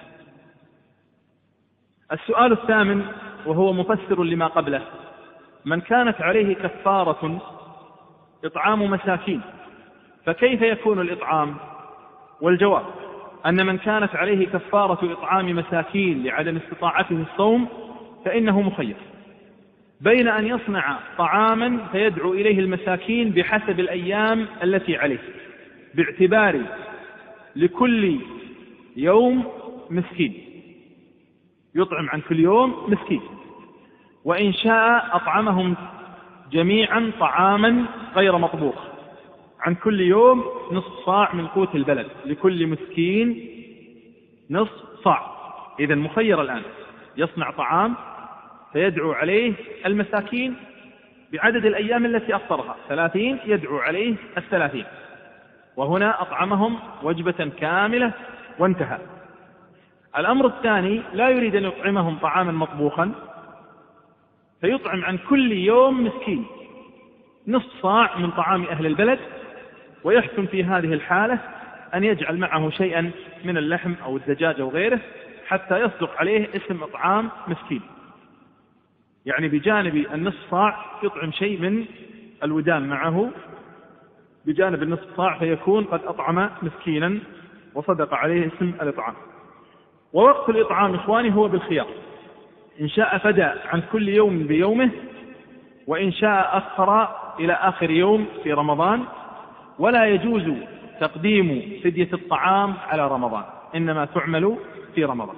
السؤال الثامن وهو مفسر لما قبله: من كانت عليه كفارة إطعام مساكين فكيف يكون الإطعام؟ والجواب: أن من كانت عليه كفارة إطعام مساكين لعدم استطاعته الصوم فإنه مخير بين أن يصنع طعاما فيدعو إليه المساكين بحسب الأيام التي عليه، باعتبار لكل يوم مسكين، يطعم عن كل يوم مسكين، وإن شاء أطعمهم جميعا طعاما غير مطبوخ عن كل يوم نصف صاع من قوت البلد، لكل مسكين نصف صاع. إذن مخير الآن، يصنع طعام فيدعو عليه المساكين بعدد الأيام التي أفطرها، 30 يدعو عليه 30، وهنا أطعمهم وجبة كاملة وانتهى. الأمر الثاني لا يريد أن يطعمهم طعاما مطبوخا، فيطعم عن كل يوم مسكين نصف صاع من طعام أهل البلد، ويحسن في هذه الحالة أن يجعل معه شيئا من اللحم أو الدجاج أو غيره حتى يصدق عليه اسم إطعام مسكين. يعني بجانب النصف صاع يطعم شيء من الودان معه بجانب النصف صاع، فيكون قد أطعم مسكينا وصدق عليه اسم الإطعام. ووقت الإطعام إخواني هو بالخيار، إن شاء فدى عن كل يوم بيومه، وإن شاء أخر إلى آخر يوم في رمضان. ولا يجوز تقديم فدية الطعام على رمضان، إنما تعمل في رمضان.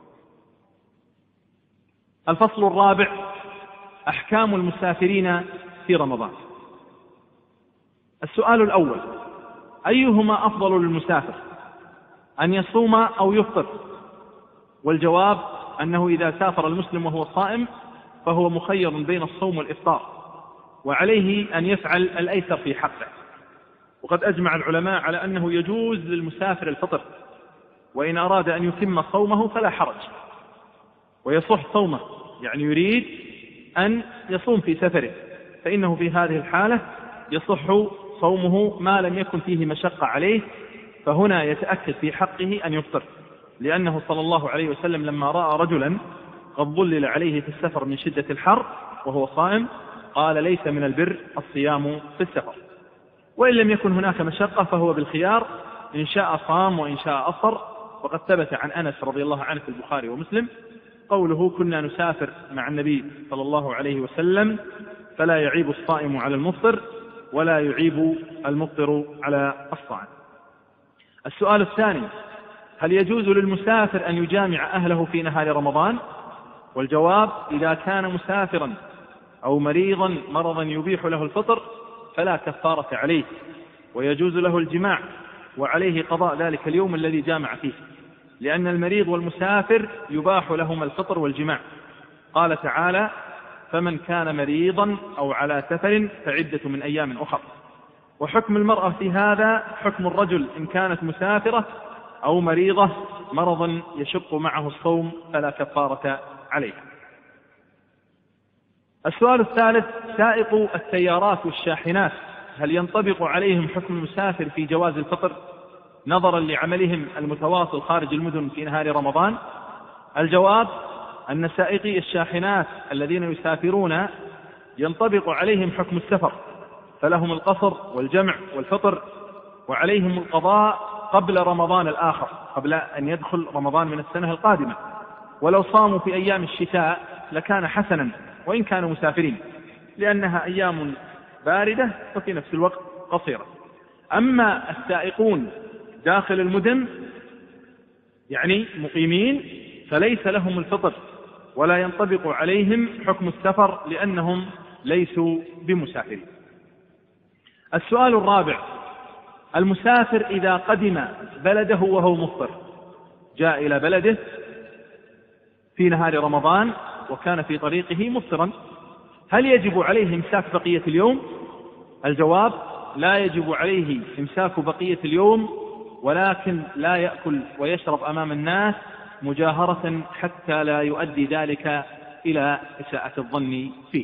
الفصل الرابع: أحكام المسافرين في رمضان. السؤال الأول: أيهما أفضل للمسافر، أن يصوم أو يفطر؟ والجواب أنه إذا سافر المسلم وهو صائم فهو مخير بين الصوم والإفطار، وعليه أن يفعل الأيسر في حقه. وقد أجمع العلماء على أنه يجوز للمسافر الفطر، وإن أراد أن يتم صومه فلا حرج ويصح صومه، يعني يريد أن يصوم في سفره، فإنه في هذه الحالة يصح صومه ما لم يكن فيه مشقة عليه، فهنا يتأكد في حقه أن يفطر، لأنه صلى الله عليه وسلم لما رأى رجلا قد ظلل عليه في السفر من شدة الحر وهو صائم قال: ليس من البر الصيام في السفر. وإن لم يكن هناك مشقة فهو بالخيار، إن شاء صام وإن شاء أفطر. وقد ثبت عن أنس رضي الله عنه في البخاري ومسلم قوله: كنا نسافر مع النبي صلى الله عليه وسلم فلا يعيب الصائم على المفطر ولا يعيب المفطر على الصائم. السؤال الثاني: هل يجوز للمسافر أن يجامع أهله في نهار رمضان؟ والجواب: إذا كان مسافرا أو مريضا مرضا يبيح له الفطر فلا كفارة عليه، ويجوز له الجماع، وعليه قضاء ذلك اليوم الذي جامع فيه، لأن المريض والمسافر يباح لهما الفطر والجماع. قال تعالى: فمن كان مريضا أو على سفر فعدة من أيام أخر. وحكم المرأة في هذا حكم الرجل إن كانت مسافرة أو مريضة مرضا يشق معه الصوم فلا كفارة عليه. السؤال الثالث: سائق السيارات والشاحنات هل ينطبق عليهم حكم المسافر في جواز الفطر نظرا لعملهم المتواصل خارج المدن في نهار رمضان؟ الجواب: أن سائقي الشاحنات الذين يسافرون ينطبق عليهم حكم السفر، فلهم القصر والجمع والفطر، وعليهم القضاء قبل رمضان الآخر، قبل أن يدخل رمضان من السنة القادمة. ولو صاموا في أيام الشتاء لكان حسنا وإن كانوا مسافرين، لأنها أيام باردة وفي نفس الوقت قصيرة. أما السائقون داخل المدن يعني مقيمين فليس لهم الفطر ولا ينطبق عليهم حكم السفر، لأنهم ليسوا بمسافرين. السؤال الرابع: المسافر إذا قدم بلده وهو مفطر، جاء إلى بلده في نهار رمضان وكان في طريقه مفطرا، هل يجب عليه إمساك بقية اليوم؟ الجواب: لا يجب عليه إمساك بقية اليوم، ولكن لا يأكل ويشرب أمام الناس مجاهرة حتى لا يؤدي ذلك إلى إساءة الظن فيه.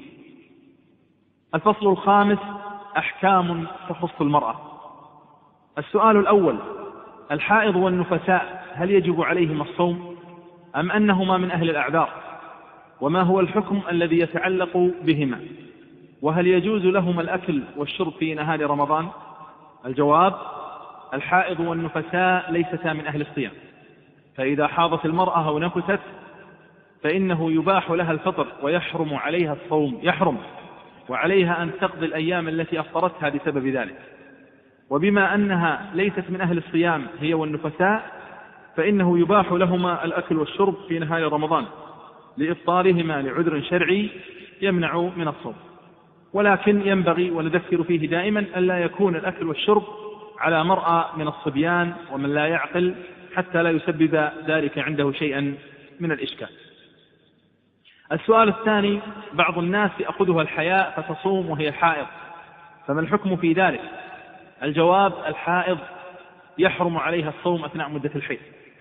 الفصل الخامس: أحكام تخص المرأة. السؤال الأول: الحائض والنفساء هل يجب عليهما الصوم أم أنهما من أهل الأعذار؟ وما هو الحكم الذي يتعلق بهما؟ وهل يجوز لهما الأكل والشرب في نهار رمضان؟ الجواب: الحائض والنفساء ليستا من أهل الصيام، فإذا حاضت المرأة أو نفست فإنه يباح لها الفطر ويحرم عليها الصوم، يحرم وعليها أن تقضي الأيام التي أفطرتها بسبب ذلك. وبما أنها ليست من أهل الصيام هي والنفساء فإنه يباح لهما الأكل والشرب في نهار رمضان لإفطارهما لعذر شرعي يمنع من الصوم، ولكن ينبغي ونذكر فيه دائما ألا يكون الأكل والشرب على مرأى من الصبيان ومن لا يعقل حتى لا يسبب ذلك عنده شيئا من الإشكال. السؤال الثاني: بعض الناس يأخذها الحياء فتصوم وهي حائض، فما الحكم في ذلك؟ الجواب: الحائض يحرم عليها الصوم أثناء مدة الحيض،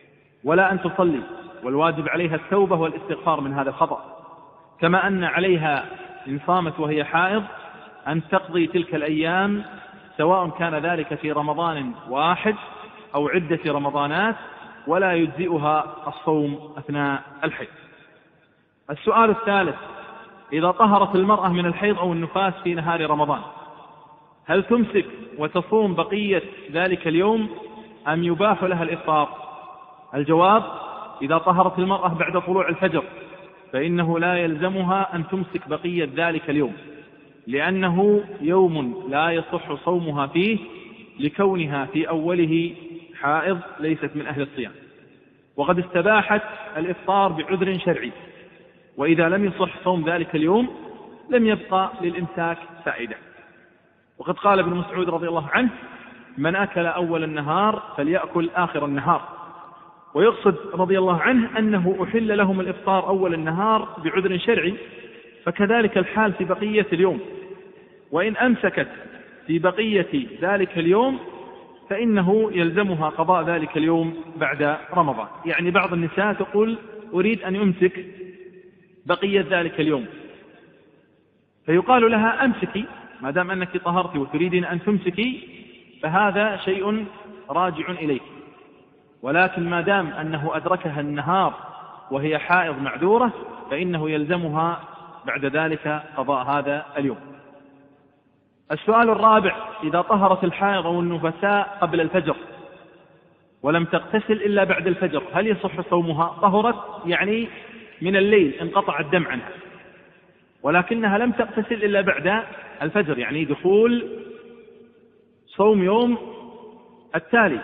ولا أن تصلي، والواجب عليها التوبة والاستغفار من هذا الخطأ، كما أن عليها إن صامت وهي حائض أن تقضي تلك الأيام، سواء كان ذلك في رمضان واحد أو عدة رمضانات، ولا يجزئها الصوم أثناء الحيض. السؤال الثالث: إذا طهرت المرأة من الحيض أو النفاس في نهار رمضان، هل تمسك وتصوم بقية ذلك اليوم أم يباح لها الإفطار؟ الجواب: إذا طهرت المرأة بعد طلوع الفجر فإنه لا يلزمها أن تمسك بقية ذلك اليوم، لأنه يوم لا يصح صومها فيه لكونها في أوله حائض ليست من أهل الصيام، وقد استباحت الإفطار بعذر شرعي، وإذا لم يصح صوم ذلك اليوم لم يبقى للإمساك فائدة. وقد قال ابن مسعود رضي الله عنه: من أكل أول النهار فليأكل آخر النهار، ويقصد رضي الله عنه أنه أحل لهم الإفطار أول النهار بعذر شرعي، فكذلك الحال في بقية اليوم، وإن أمسكت في بقية ذلك اليوم فإنه يلزمها قضاء ذلك اليوم بعد رمضان. يعني بعض النساء تقول: أريد أن أمسك بقية ذلك اليوم، فيقال لها: أمسكي ما دام أنك طهرتي وتريدين أن تمسكي، فهذا شيء راجع إليك، ولكن ما دام أنه أدركها النهار وهي حائض معذورة فإنه يلزمها بعد ذلك قضاء هذا اليوم. السؤال الرابع: إذا طهرت الحائض أو النفساء قبل الفجر ولم تغتسل إلا بعد الفجر، هل يصح صومها؟ طهرت يعني من الليل انقطع الدم عنها، ولكنها لم تغتسل إلا بعد الفجر، يعني دخول صوم يوم التالي،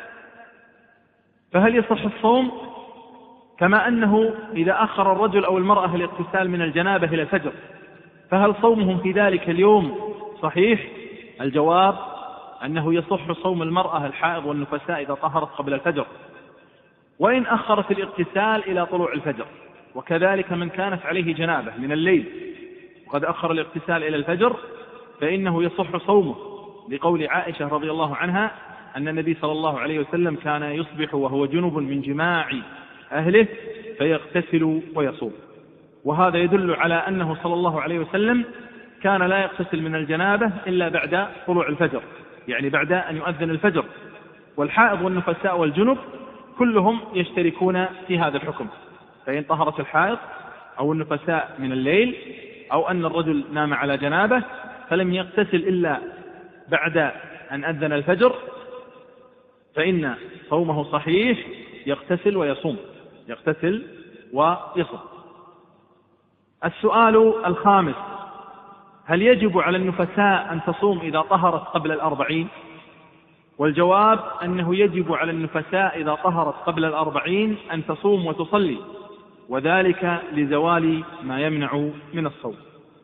فهل يصح الصوم؟ كما أنه إذا أخر الرجل أو المرأة الاغتسال من الجنابة إلى الفجر فهل صومهم في ذلك اليوم صحيح؟ الجواب أنه يصح صوم المرأة الحائض والنفساء إذا طهرت قبل الفجر، وإن أخرت الاغتسال إلى طلوع الفجر، وكذلك من كانت عليه جنابة من الليل وقد أخر الاغتسال إلى الفجر فإنه يصح صومه، لقول عائشة رضي الله عنها أن النبي صلى الله عليه وسلم كان يصبح وهو جنب من جماع أهله فيغتسل ويصوم. وهذا يدل على أنه صلى الله عليه وسلم كان لا يغتسل من الجنابة إلا بعد طلوع الفجر، يعني بعد أن يؤذن الفجر. والحائض والنفساء والجنب كلهم يشتركون في هذا الحكم، فإن طهرت الحائض أو النفساء من الليل أو أن الرجل نام على جنابه فلم يغتسل إلا بعد أن أذن الفجر فإن صومه صحيح، يغتسل ويصوم، يغتسل ويصوم. السؤال الخامس: هل يجب على النفساء أن تصوم إذا طهرت قبل 40؟ والجواب أنه يجب على النفساء إذا طهرت قبل 40 أن تصوم وتصلي، وذلك لزوال ما يمنع من الصوم،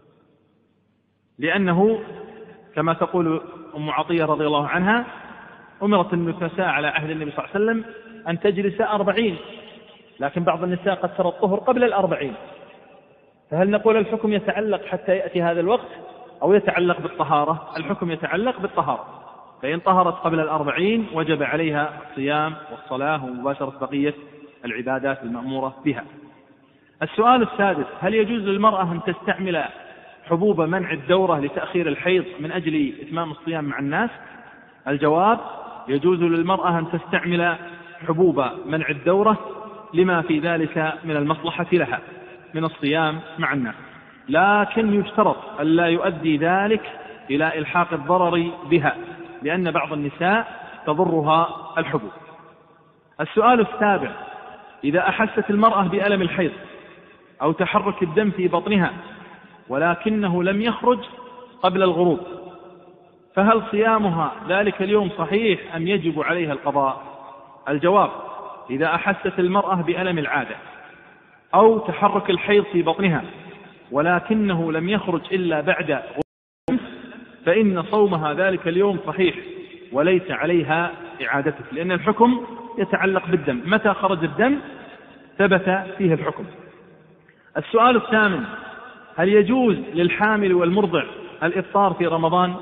لأنه كما تقول أم عطية رضي الله عنها: أمرت النفساء على عهد النبي صلى الله عليه وسلم أن تجلس 40، لكن بعض النساء قد ترى الطهر قبل 40، فهل نقول الحكم يتعلق حتى يأتي هذا الوقت أو يتعلق بالطهارة؟ الحكم يتعلق بالطهارة، فإن طهرت قبل 40 وجب عليها الصيام والصلاة ومباشرة بقية العبادات المأمورة بها. السؤال السادس: هل يجوز للمرأة أن تستعمل حبوب منع الدورة لتأخير الحيض من أجل إتمام الصيام مع الناس؟ الجواب: يجوز للمرأة أن تستعمل حبوب منع الدورة لما في ذلك من المصلحة لها من الصيام مع الناس، لكن يشترط ألا يؤدي ذلك إلى إلحاق الضرر بها، لأن بعض النساء تضرها الحبوب. السؤال السابع: إذا أحست المرأة بألم الحيض أو تحرك الدم في بطنها ولكنه لم يخرج قبل الغروب، فهل صيامها ذلك اليوم صحيح أم يجب عليها القضاء؟ الجواب: إذا أحست المرأة بألم العادة أو تحرك الحيض في بطنها ولكنه لم يخرج إلا بعد غروب فإن صومها ذلك اليوم صحيح وليس عليها إعادته، لأن الحكم يتعلق بالدم، متى خرج الدم ثبت فيه الحكم. السؤال الثامن: هل يجوز للحامل والمرضع الإفطار في رمضان؟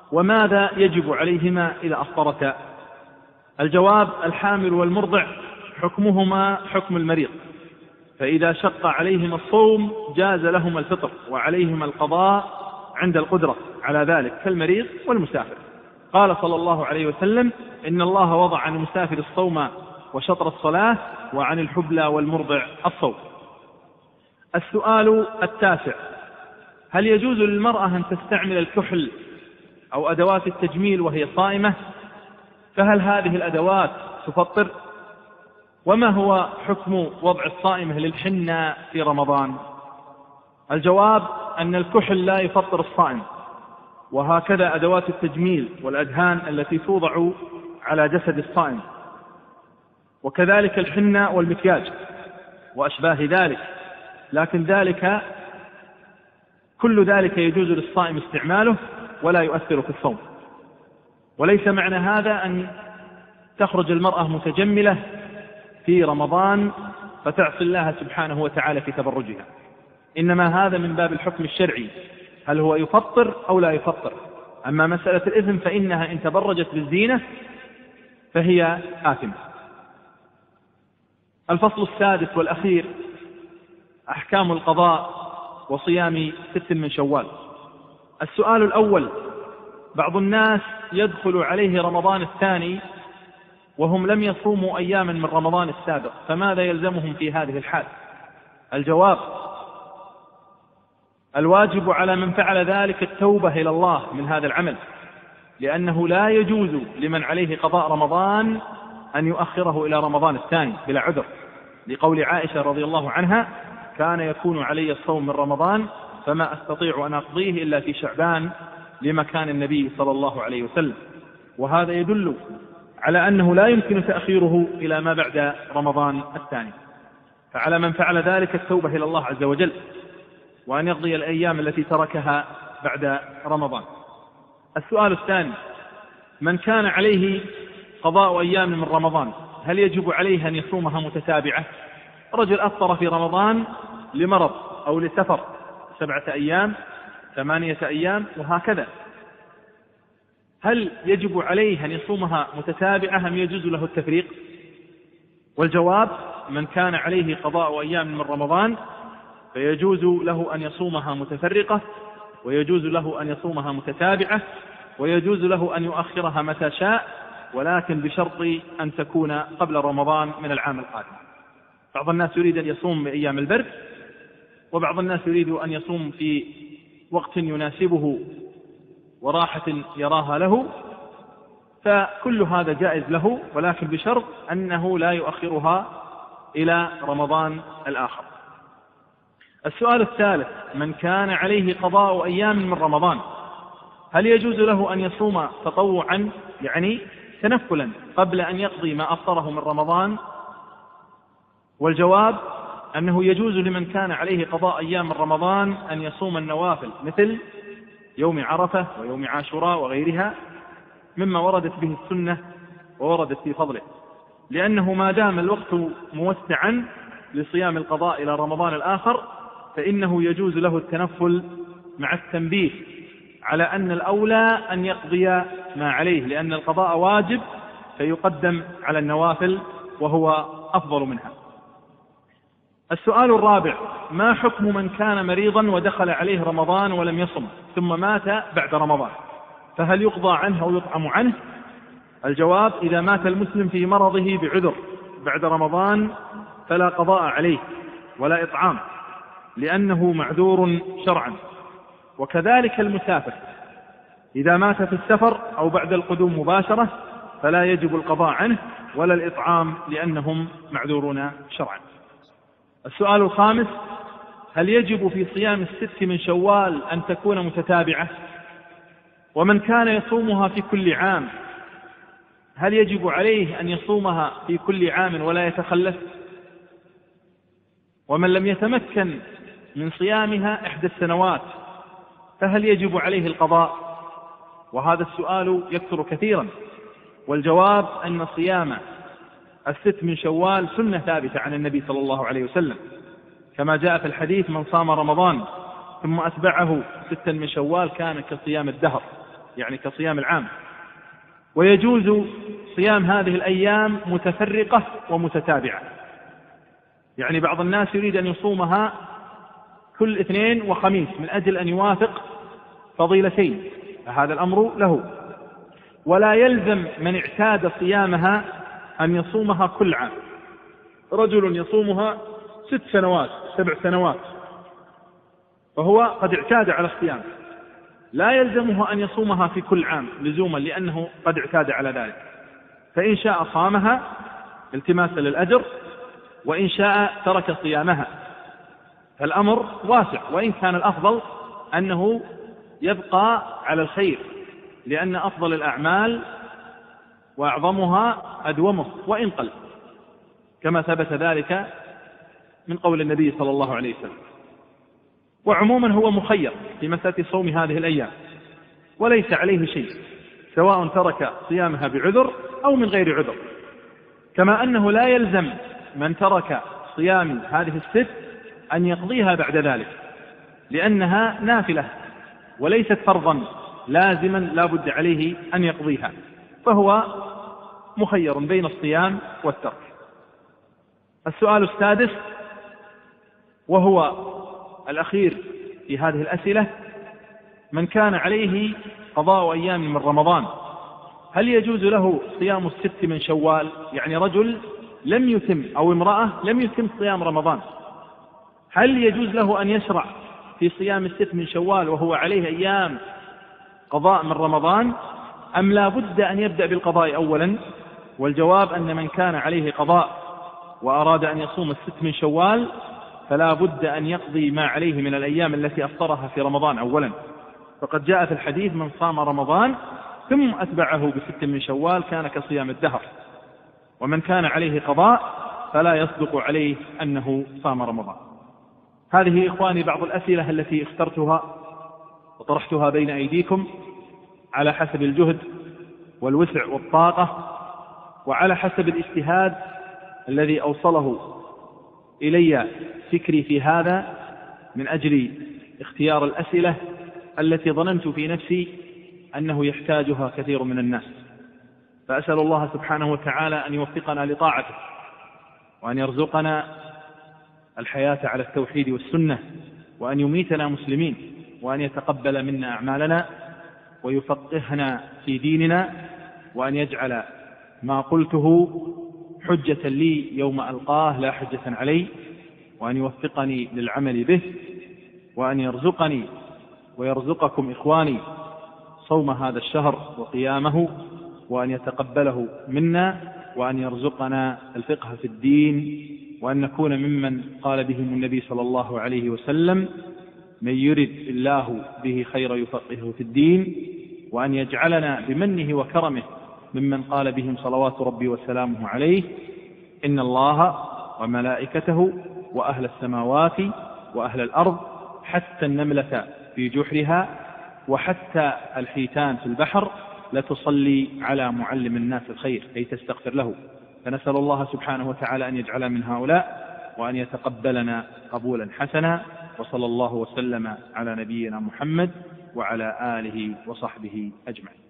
وماذا يجب عليهما إذا أفطرتا؟ الجواب: الحامل والمرضع حكمهما حكم المريض، فإذا شق عليهما الصوم جاز لهما الفطر وعليهما القضاء عند القدرة على ذلك كالمريض والمسافر. قال صلى الله عليه وسلم: إن الله وضع عن المسافر الصوم وشطر الصلاة، وعن الحبلى والمرضع الصوم. السؤال التاسع: هل يجوز للمرأة أن تستعمل الكحل أو أدوات التجميل وهي صائمة؟ فهل هذه الأدوات تفطر؟ وما هو حكم وضع الصائمة للحنة في رمضان؟ الجواب أن الكحل لا يفطر الصائم، وهكذا أدوات التجميل والأدهان التي توضع على جسد الصائم، وكذلك الحنة والمكياج وأشباه ذلك، لكن كل ذلك يجوز للصائم استعماله ولا يؤثر في الصوم. وليس معنى هذا أن تخرج المرأة متجملة في رمضان فتعصي الله سبحانه وتعالى في تبرجها، إنما هذا من باب الحكم الشرعي، هل هو يفطر أو لا يفطر. أما مسألة الإثم فإنها إن تبرجت بالزينة فهي آثمة. الفصل السادس والأخير: أحكام القضاء وصيام 6 من شوال. السؤال الأول: بعض الناس يدخل عليه رمضان الثاني وهم لم يصوموا أياما من رمضان السابق، فماذا يلزمهم في هذه الحال؟ الجواب: الواجب على من فعل ذلك التوبة إلى الله من هذا العمل، لأنه لا يجوز لمن عليه قضاء رمضان أن يؤخره إلى رمضان الثاني بلا عذر، لقول عائشة رضي الله عنها: كان يكون علي الصوم من رمضان فما أستطيع أن أقضيه إلا في شعبان لمكان النبي صلى الله عليه وسلم. وهذا يدل على أنه لا يمكن تأخيره إلى ما بعد رمضان الثاني، فعلى من فعل ذلك التوبة إلى الله عز وجل وأن يقضي الأيام التي تركها بعد رمضان. السؤال الثاني: من كان عليه قضاء أيام من رمضان هل يجب عليه أن يصومها متتابعة؟ رجل أفطر في رمضان لمرض أو لسفر 7 أيام 8 أيام وهكذا، هل يجب عليه أن يصومها متتابعة أم يجوز له التفريق؟ والجواب: من كان عليه قضاء أيام من رمضان فيجوز له أن يصومها متفرقة، ويجوز له أن يصومها متتابعة، ويجوز له أن يؤخرها متى شاء، ولكن بشرط أن تكون قبل رمضان من العام القادم. بعض الناس يريد أن يصوم بأيام البرد، وبعض الناس يريد أن يصوم في وقت يناسبه وراحة يراها له، فكل هذا جائز له، ولكن بشرط أنه لا يؤخرها إلى رمضان الآخر. السؤال الثالث: من كان عليه قضاء أيام من رمضان هل يجوز له أن يصوم تطوعا، يعني تنفلا، قبل أن يقضي ما أفطره من رمضان؟ والجواب: أنه يجوز لمن كان عليه قضاء أيام من رمضان أن يصوم النوافل مثل يوم عرفة ويوم عاشوراء وغيرها مما وردت به السنة ووردت في فضله، لأنه ما دام الوقت موسعا لصيام القضاء إلى رمضان الآخر فإنه يجوز له التنفل، مع التنبيه على أن الأولى أن يقضي ما عليه، لأن القضاء واجب فيقدم على النوافل وهو أفضل منها. السؤال الرابع: ما حكم من كان مريضا ودخل عليه رمضان ولم يصم ثم مات بعد رمضان، فهل يقضى عنه أو يطعم عنه؟ الجواب: إذا مات المسلم في مرضه بعذر بعد رمضان فلا قضاء عليه ولا إطعام، لأنه معذور شرعا. وكذلك المسافر إذا مات في السفر أو بعد القدوم مباشرة فلا يجب القضاء عنه ولا الإطعام، لأنهم معذورون شرعا. السؤال الخامس: هل يجب في صيام 6 من شوال أن تكون متتابعة؟ ومن كان يصومها في كل عام هل يجب عليه أن يصومها في كل عام ولا يتخلف؟ ومن لم يتمكن من صيامها 1 سنوات فهل يجب عليه القضاء؟ وهذا السؤال يكثر كثيرا، والجواب أن صيام 6 من شوال سنة ثابتة عن النبي صلى الله عليه وسلم، كما جاء في الحديث: من صام رمضان ثم أتبعه 6 من شوال كان كصيام الدهر، يعني كصيام العام. ويجوز صيام هذه الأيام متفرقة ومتتابعة، يعني بعض الناس يريد أن يصومها كل اثنين وخميس من أجل أن يوافق فضيلتين، فهذا الأمر له. ولا يلزم من اعتاد صيامها أن يصومها كل عام. رجل يصومها 6 سنوات 7 سنوات فهو قد اعتاد على الصيام، لا يلزمه أن يصومها في كل عام لزوما، لأنه قد اعتاد على ذلك، فإن شاء صامها التماسا للأجر، وإن شاء ترك صيامها، فالأمر واسع. وإن كان الأفضل أنه يبقى على الخير، لأن أفضل الأعمال وأعظمها أدومه وإن قل، كما ثبت ذلك من قول النبي صلى الله عليه وسلم. وعموما هو مخير في مسألة صوم هذه الأيام، وليس عليه شيء، سواء ترك صيامها بعذر أو من غير عذر، كما أنه لا يلزم من ترك صيام هذه ال6 أن يقضيها بعد ذلك، لأنها نافلة وليست فرضا لازما لا بد عليه أن يقضيها، فهو مخير بين الصيام والترك. السؤال السادس وهو الأخير في هذه الأسئلة: من كان عليه قضاء أيام من رمضان هل يجوز له صيام 6 من شوال؟ يعني رجل لم يتم أو امرأة لم يتم صيام رمضان، هل يجوز له أن يشرع في صيام 6 من شوال وهو عليه أيام قضاء من رمضان، أم لا بد أن يبدأ بالقضاء أولا؟ والجواب أن من كان عليه قضاء وأراد أن يصوم 6 من شوال فلا بد أن يقضي ما عليه من الأيام التي أفطرها في رمضان أولا، فقد جاء في الحديث: من صام رمضان ثم أتبعه ب6 من شوال كان كصيام الدهر. ومن كان عليه قضاء فلا يصدق عليه أنه صام رمضان. هذه إخواني بعض الأسئلة التي اخترتها وطرحتها بين أيديكم على حسب الجهد والوسع والطاقة، وعلى حسب الاجتهاد الذي أوصله إلي فكري في هذا، من أجل اختيار الأسئلة التي ظننت في نفسي أنه يحتاجها كثير من الناس. فأسأل الله سبحانه وتعالى أن يوفقنا لطاعته، وأن يرزقنا الحياة على التوحيد والسنة، وأن يميتنا مسلمين، وأن يتقبل منا أعمالنا ويفقهنا في ديننا، وأن يجعل ما قلته حجة لي يوم ألقاه لا حجة علي، وأن يوفقني للعمل به، وأن يرزقني ويرزقكم إخواني صوم هذا الشهر وقيامه، وأن يتقبله منا، وأن يرزقنا الفقه في الدين، وأن نكون ممن قال بهم النبي صلى الله عليه وسلم: من يرد الله به خير يفقهه في الدين، وأن يجعلنا بمنه وكرمه ممن قال بهم صلوات ربي وسلامه عليه: إن الله وملائكته وأهل السماوات وأهل الأرض حتى النملة في جحرها وحتى الحيتان في البحر لتصلي على معلم الناس الخير كي تستغفر له. فنسأل الله سبحانه وتعالى أن يجعل من هؤلاء، وأن يتقبلنا قبولا حسنا. وصلى الله وسلم على نبينا محمد وعلى آله وصحبه أجمعين.